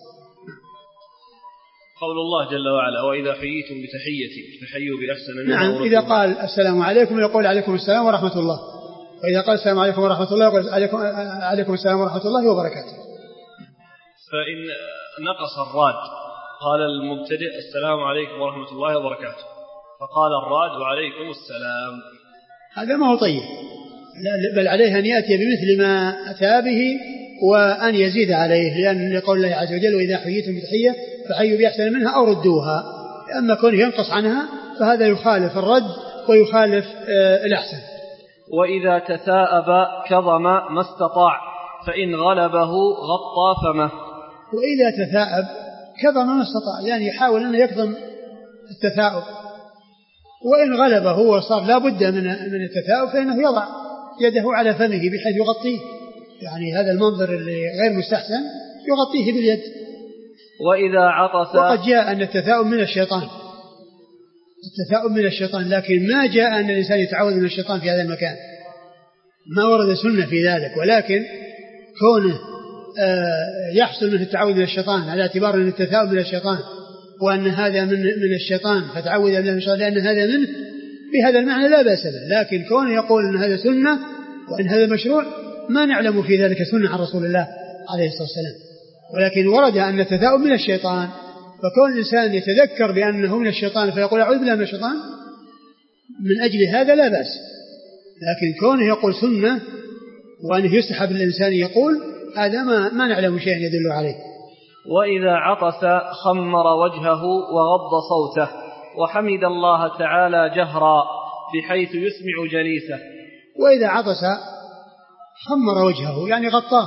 قول الله جل وعلا وإذا حييتم بتحية فحيوا بأحسن منها. نعم، إذا قال السلام عليكم يقول عليكم السلام ورحمة الله، وإذا قال السلام عليكم ورحمة الله يقول عليكم السلام ورحمة الله وبركاته. فإن نقص الراد قال المبتدئ السلام عليكم ورحمة الله وبركاته، فقال الراد وعليكم السلام، هذا ما هو طيب، بل عليه أن يأتي بمثل ما أتى به وأن يزيد عليه، لأن لقول الله عز وجل وإذا حييتم بتحية فحيوا بأحسن منها أو ردوها. أما كونه ينقص عنها فهذا يخالف الرد ويخالف الأحسن. وإذا تثاءب كظم ما استطاع فإن غلبه غطى فمه. وإذا تثاءب كظم ما استطاع يعني يحاول أن يكظم التثاؤب، وإن غلبه وصار لا بد من التثاؤب فإنه يضع يده على فمه بحيث يغطيه، يعني هذا المنظر اللي غير مستحسن يغطيه باليد. وإذا عطس، وقد جاء أن التثاؤب من الشيطان، التثاؤب من الشيطان، لكن ما جاء أن الإنسان يتعوذ من الشيطان في هذا المكان، ما ورد سنة في ذلك، ولكن كونه يحصل منه التعوذ من الشيطان على اعتبار أن التثاؤب من الشيطان وأن هذا من الشيطان فتعوذ بالله من الشيطان لأن هذا منه، بهذا المعنى لا بأس به. لكن كونه يقول أن هذا سنة وأن هذا مشروع ما نعلم في ذلك سنة عن رسول الله عليه الصلاة والسلام، ولكن ورد أن التثاؤب من الشيطان، فكون الإنسان يتذكر بأنه من الشيطان فيقول أعوذ بالله من الشيطان من أجل هذا لا بأس. لكن كونه يقول سنة وأنه يستحب الإنسان يقول هذا ما نعلم شيئا يدل عليه. وإذا عطس خمر وجهه وغض صوته وحمد الله تعالى جهرا بحيث يسمع جليسه. وإذا عطس خمر وجهه يعني غطاه،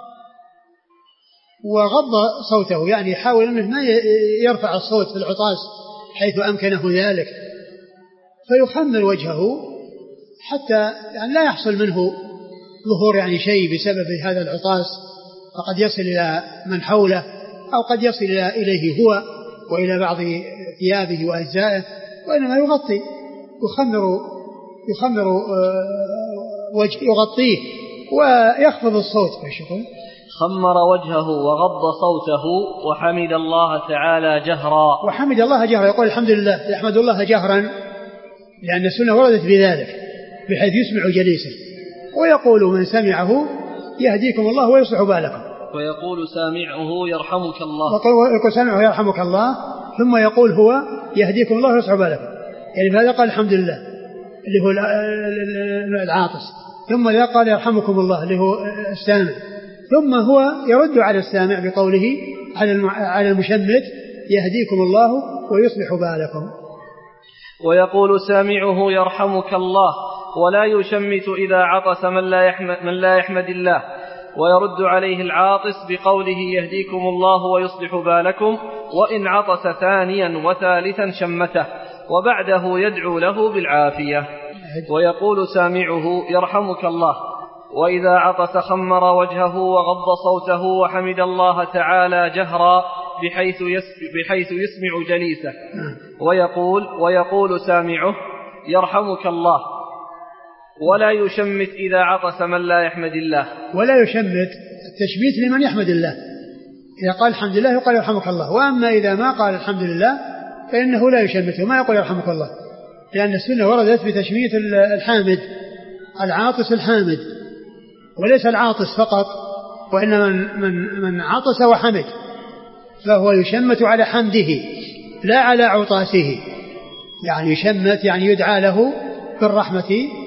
وغض صوته يعني يحاول أنه ما يرفع الصوت في العطاس حيث أمكنه ذلك، فيخمر وجهه حتى يعني لا يحصل منه ظهور يعني شيء بسبب هذا العطاس، فقد يصل إلى من حوله أو قد يصل إليه هو وإلى بعض ثيابه وأجزائه، وإنما يغطي يخمر وجه يغطيه ويخفض الصوت في الشغل. خمر وجهه وغض صوته وحمد الله تعالى جهرا. وحمد الله جهرا يقول الحمد لله، يحمد الله جهرا لأن السنة وردت بذلك بحيث يسمع جليسه. ويقول من سمعه يهديكم الله ويصلح بالكم. ويقول سامعه يرحمك الله. ويقول سامعه يرحمك الله، ثم يقول هو يهديكم الله ويصلح بالكم. يعني فهذا قال الحمد لله اللي هو العاطس، ثم قال يرحمكم الله اللي هو السامع، ثم هو يرد على السامع بقوله على المشمت يهديكم الله ويصلح بالكم. ويقول سامعه يرحمك الله ولا يشمت إذا عطس من لا يحمد الله، ويرد عليه العاطس بقوله يهديكم الله ويصلح بالكم، وإن عطس ثانيا وثالثا شمته وبعده يدعو له بالعافية. ويقول سامعه يرحمك الله وإذا عطس خمر وجهه وغض صوته وحمد الله تعالى جهرا بحيث يسمع جليسه. ويقول سامعه يرحمك الله ولا يشمت إذا عطس من لا يحمد الله. ولا يشمت التشميت لمن يحمد الله، إذا قال الحمد لله يقال يرحمك الله، وأما إذا ما قال الحمد لله فإنه لا يشمته ما يقول يرحمك الله، لأن السنة وردت بتشميت الحامد العاطس الحامد، وليس العاطس فقط، وإنما من عطس وحمد فهو يشمت على حمده لا على عطاسه، يعني يشمت يعني يدعى له بالرحمة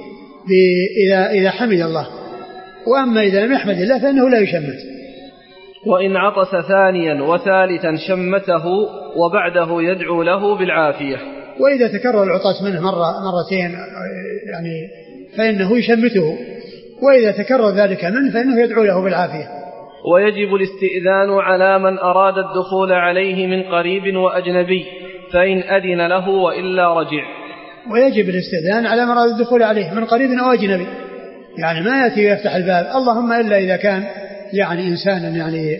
إذا حمد الله، وأما إذا لم يحمد الله فإنه لا يشمت. وإن عطس ثانيا وثالثا شمته وبعده يدعو له بالعافية. وإذا تكرر العطاس منه مرتين يعني فإنه يشمته، وإذا تكرر ذلك منه فإنه يدعو له بالعافية. ويجب الاستئذان على من أراد الدخول عليه من قريب وأجنبي فإن أذن له وإلا رجع. ويجب الاستئذان على من أراد الدخول عليه من قريب أو أجنبي، يعني ما يأتي ويفتح الباب، اللهم إلا إذا كان يعني إنسانا يعني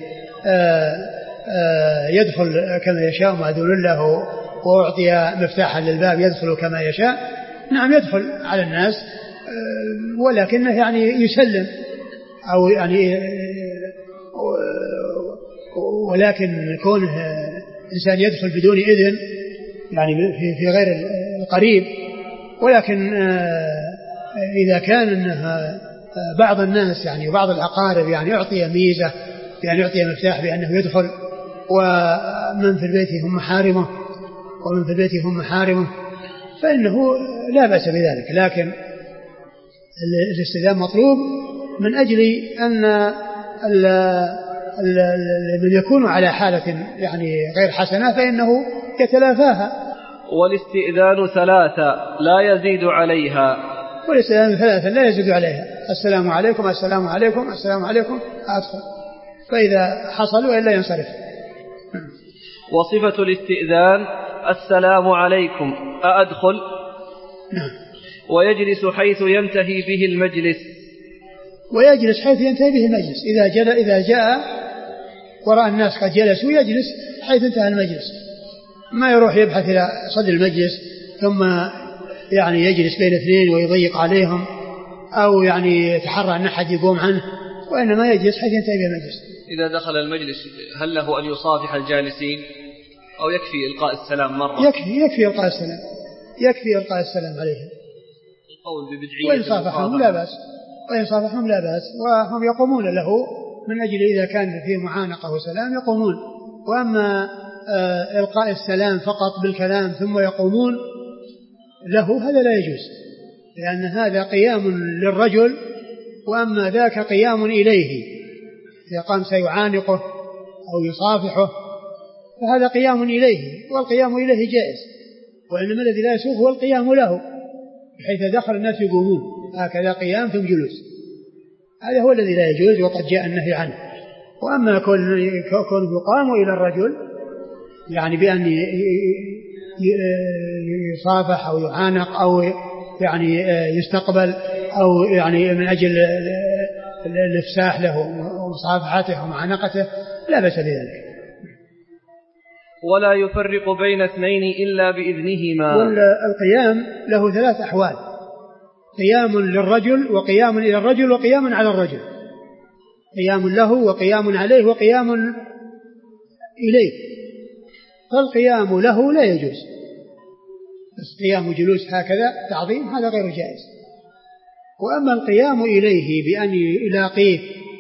يدخل كما يشاء ومأذون له وأعطي مفتاحا للباب يدخل كما يشاء، نعم يدخل على الناس، ولكنه يعني يسلم أو يعني ولكن كونه إنسان يدخل بدون إذن يعني في غير القريب. ولكن إذا كان بعض الناس يعني وبعض الأقارب يعني يعطي ميزة يعني يعطي مفتاح بأنه يدخل ومن في البيت هم محارمه فإنه لا بأس بذلك، لكن الاستئذان مطلوب من أجل أن من يكون على حالة يعني غير حسنة فإنه يتلافاها. والاستئذان 3 لا يزيد عليها. والاستئذان 3 لا يزيد عليها، السلام عليكم السلام عليكم السلام عليكم أدخل، فإذا حصل وإلا ينصرف. وصفة الاستئذان السلام عليكم أأدخل. نعم. ويجلس حيث ينتهي به المجلس. ويجلس حيث ينتهي به المجلس، إذا جاء وراء الناس قد جلسوا يجلس حيث انتهى المجلس، ما يروح يبحث إلى صدر المجلس ثم يعني يجلس بين اثنين ويضيق عليهم أو يعني يتحرى أن أحد يقوم عنه، وإنما يجلس حيث ينتهي به المجلس. إذا دخل المجلس هل له أن يصافح الجالسين أو يكفي إلقاء السلام مرة؟ يكفي إلقاء السلام، يكفي إلقاء السلام عليهم. القول ببدعية وإن صافحهم لا بأس وهم يقومون له من أجل إذا كان فيه معانقة وسلام يقومون. وأما إلقاء السلام فقط بالكلام ثم يقومون له هذا لا يجوز، لأن هذا قيام للرجل وأما ذاك قيام إليه، إذا قام سيعانقه أو يصافحه فهذا قيام إليه، والقيام إليه جائز، وإنما الذي لا يسوغ هو القيام له بحيث دخل الناس يقومون هكذا قيام ثم جلوس، هذا هو الذي لا يجوز وقد جاء النهي عنه. وأما كون يقام إلى الرجل يعني بأن يصافح أو يعانق أو يعني يستقبل أو يعني من أجل الإفساح له ومصافحته ومعانقته لا بأس بذلك. ولا يفرق بين اثنين إلا بإذنهما. والقيام له 3 أحوال: قيام للرجل وقيام إلى الرجل وقيام على الرجل، قيام له وقيام عليه وقيام إليه. فالقيام له لا يجوز، بس قيام جلوس هكذا تعظيم هذا غير جائز. وأما القيام إليه بأن يلاقيه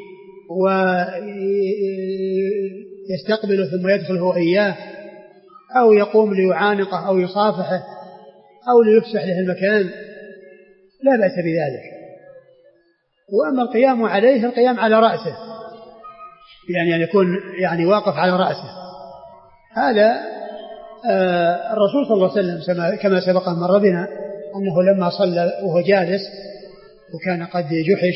ويستقبله ثم يدخل هو إياه أو يقوم ليعانقه أو يصافحه أو ليفسح له المكان لا بأس بذلك. وأما القيام عليه القيام على رأسه، يعني أن يكون يعني واقف على رأسه، هذا الرسول صلى الله عليه وسلم كما سبق مر بنا أنه لما صلى وهو جالس وكان قد جحش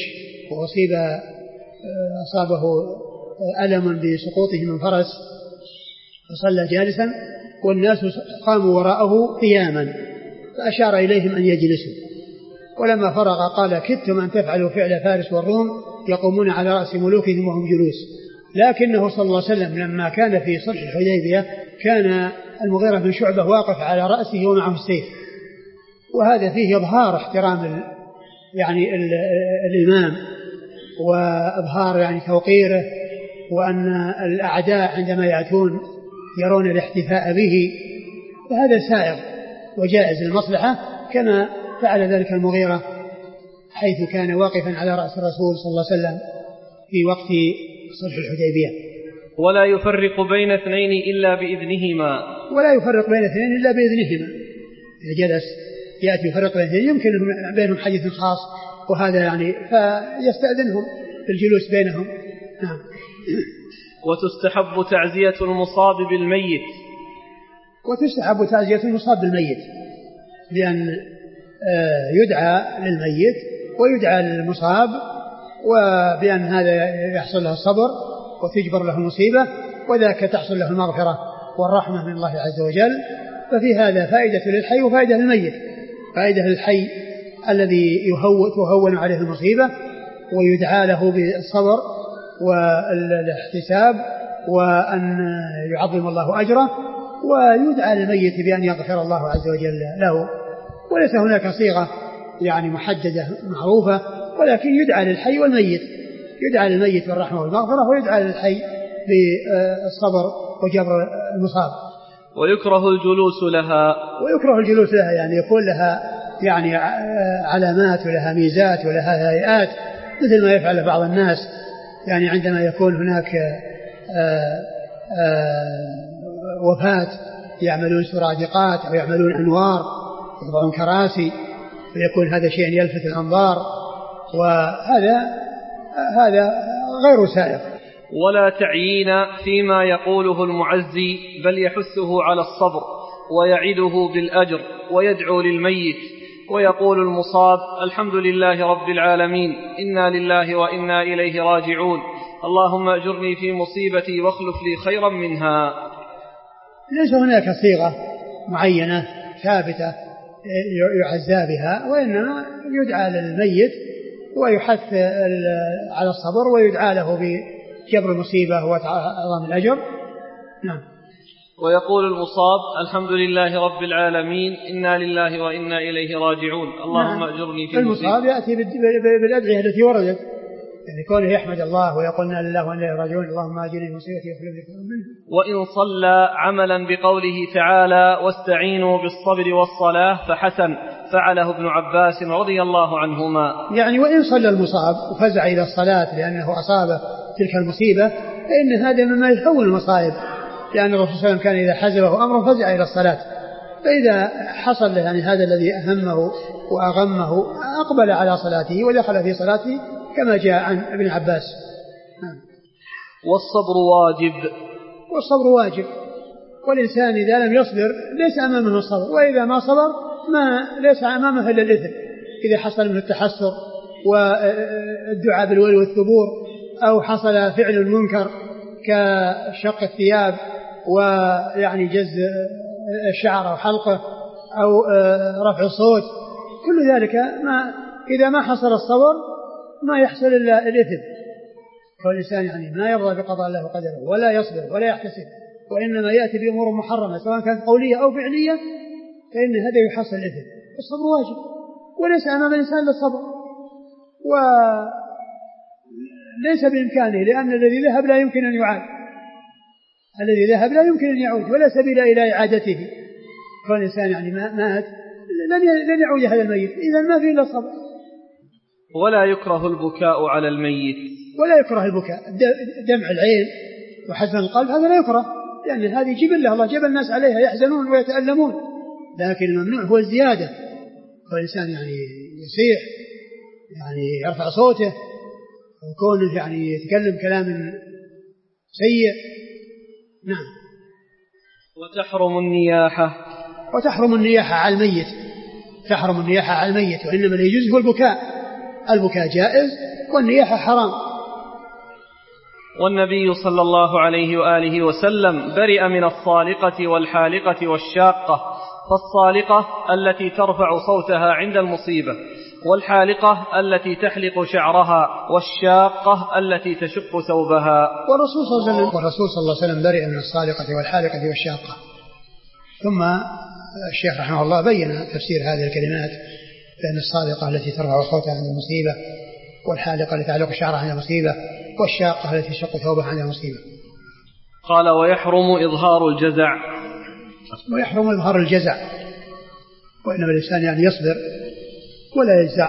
أصابه ألم بسقوطه من فرس فصلى جالسا والناس قاموا وراءه قياما فأشار إليهم أن يجلسوا، ولما فرغ قال: كدتم أن تفعلوا فعل فارس والروم يقومون على رأس ملوكهم وهم جلوس. لكنه صلى الله عليه وسلم لما كان في صلح الحديبية كان المغيرة بن شعبة واقف على رأسه ومعه السيف، وهذا فيه إظهار احترام يعني الإمام وإظهار يعني توقيره، وأن الأعداء عندما يأتون يرون الاحتفاء به، فهذا سائغ وجائز المصلحة كما فعل ذلك المغيرة حيث كان واقفا على رأس الرسول صلى الله عليه وسلم في وقت صلح الحديبية. ولا يفرق بين اثنين إلا بإذنهما. ولا يفرق بين اثنين إلا بإذنهما، إذا جلس يأتي يفرق بين اثنين يمكن بينهم حديث خاص وهذا يعني فيستأذنهم في الجلوس بينهم. نعم. وتستحب تعزية المصاب بالميت. وتستحب تعزية المصاب بالميت بأن يدعى للميت ويدعى للمصاب وبأن هذا يحصل له الصبر وتجبر له المصيبة، وذاك تحصل له المغفرة والرحمة من الله عز وجل. ففي هذا فائدة للحي وفائدة للميت. فائدة للحي الذي تهون عليه المصيبة ويدعى له بالصبر والاحتساب وأن يعظم الله أجره، ويدعى للميت بأن يغفر الله عز وجل له. وليس هناك صيغة يعني محددة معروفة، ولكن يدعى للحي والميت، يدعى للميت بالرحمة والمغفرة، ويدعى للحي بالصبر وجبر المصاب. ويكره الجلوس لها. ويكره الجلوس لها يعني يكون لها يعني علامات ولها ميزات ولها هيئات، مثل ما يفعل بعض الناس يعني عندما يكون هناك وفاة يعملون سرادقات أو يعملون أنوار، يضعون كراسي، فيكون هذا شيء يلفت الأنظار، وهذا غير سائغ. ولا تعيين فيما يقوله المعزي، بل يحثه على الصبر ويعده بالأجر ويدعو للميت. ويقول المصاب: الحمد لله رب العالمين، إنا لله وإنا إليه راجعون، اللهم أجرني في مصيبتي واخلف لي خيرا منها. ليس هناك صيغة معينة ثابتة يعزى بها، وإنما يدعى للميت ويحث على الصبر ويدعى له بجبر المصيبة وعظم الأجر. نعم. ويقول المصاب: الحمد لله رب العالمين، إنا لله وإنا إليه راجعون، اللهم أجرني في مصيبتي. المصاب يأتي بالأدعية التي وردت، يعني كونه يحمد الله ويقول إنا لله وإنا إليه راجعون، اللهم أجرني في مصيبتي واخلف لي خيرا منها. وإن صلى عملا بقوله تعالى: واستعينوا بالصبر والصلاة، فحسن، فعله ابن عباس رضي الله عنهما. يعني وإن صلى المصاب وفزع إلى الصلاة لأنه أصاب تلك المصيبة، فإن هذا مما يهون المصائب، لأن الرسول صلى الله عليه وسلم كان إذا حزبه أمر فزع إلى الصلاة. فإذا حصل يعني هذا الذي أهمه وأغمه أقبل على صلاته ودخل في صلاته كما جاء عن ابن عباس. والصبر واجب. والصبر واجب، والإنسان إذا لم يصبر ليس أمامه الصبر، وإذا ما صبر ليس أمامه إلا الإثم. إذا حصل منه التحسر والدعاء بالويل والثبور، أو حصل فعل المنكر كشق الثياب ويعني جز الشعر أو حلقه أو رفع الصوت، كل ذلك إذا ما حصل الصبر ما يحصل إلا الإثم. فالإنسان يعني ما يرضى بقضاء الله وقدره ولا يصبر ولا يحتسب، وإنما يأتي بأمور محرمة سواء كانت قولية أو فعلية، فإن هذا يحصل الإثم. الصبر واجب، وليس أمام الإنسان للصبر، وليس بإمكانه، لأن الذي ذهب لا يمكن أن يعاد، الذي ذهب لا يمكن أن يعود، ولا سبيل إلى إعادته. فالإنسان يعني مات لن يعود هذا الميت، إذا ما فيه إلا الصبر. ولا يكره البكاء على الميت. ولا يكره البكاء، دمع العين وحزن القلب هذا لا يكره، لأن هذه جبلة الله جبل الناس عليها، يحزنون ويتألمون، لكن الممنوع هو الزيادة. فالإنسان يعني يصيح، يعني يرفع صوته، ويكون يعني يتكلم كلام سيء. نعم. وتحرم النياحة. وتحرم النياحة على الميت، تحرم النياحة على الميت، وإنما لا يجوز هو البكاء. البكاء جائز والنياحة حرام. والنبي صلى الله عليه وآله وسلم برئ من الصالقة والحالقة والشاقة. فالصالقة التي ترفع صوتها عند المصيبة، والحالقة التي تحلق شعرها، والشاقة التي تشق ثوبها. والرسول صلى الله عليه وسلم برئ من الصالقة والحالقة والشاقة. ثم الشيخ رحمه الله بين تفسير هذه الكلمات، بأن الصالقة التي ترفع صوتها عند المصيبة، والحالقة التي تعلق شعرها عند المصيبة، والشاقة التي تشق ثوبها عند المصيبة. قال: ويحرم إظهار الجزع. ويحرم إظهار الجزع، وإنما الإنسان يعني يصبر ولا يجزع.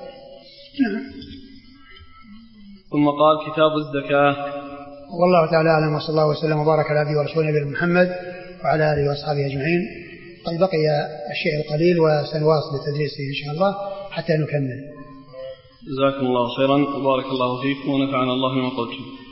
ثم قال: كتاب الزكاة. والله تعالى أعلم، وصلى الله وسلم وبارك على عبده ورسوله نبينا محمد وعلى آله وأصحابه أجمعين. قد بقي الشيء القليل وسنواصل تدريسه إن شاء الله حتى نكمل. جزاكم الله خيرا وبارك الله فيكم ونفعنا الله بما قلتم.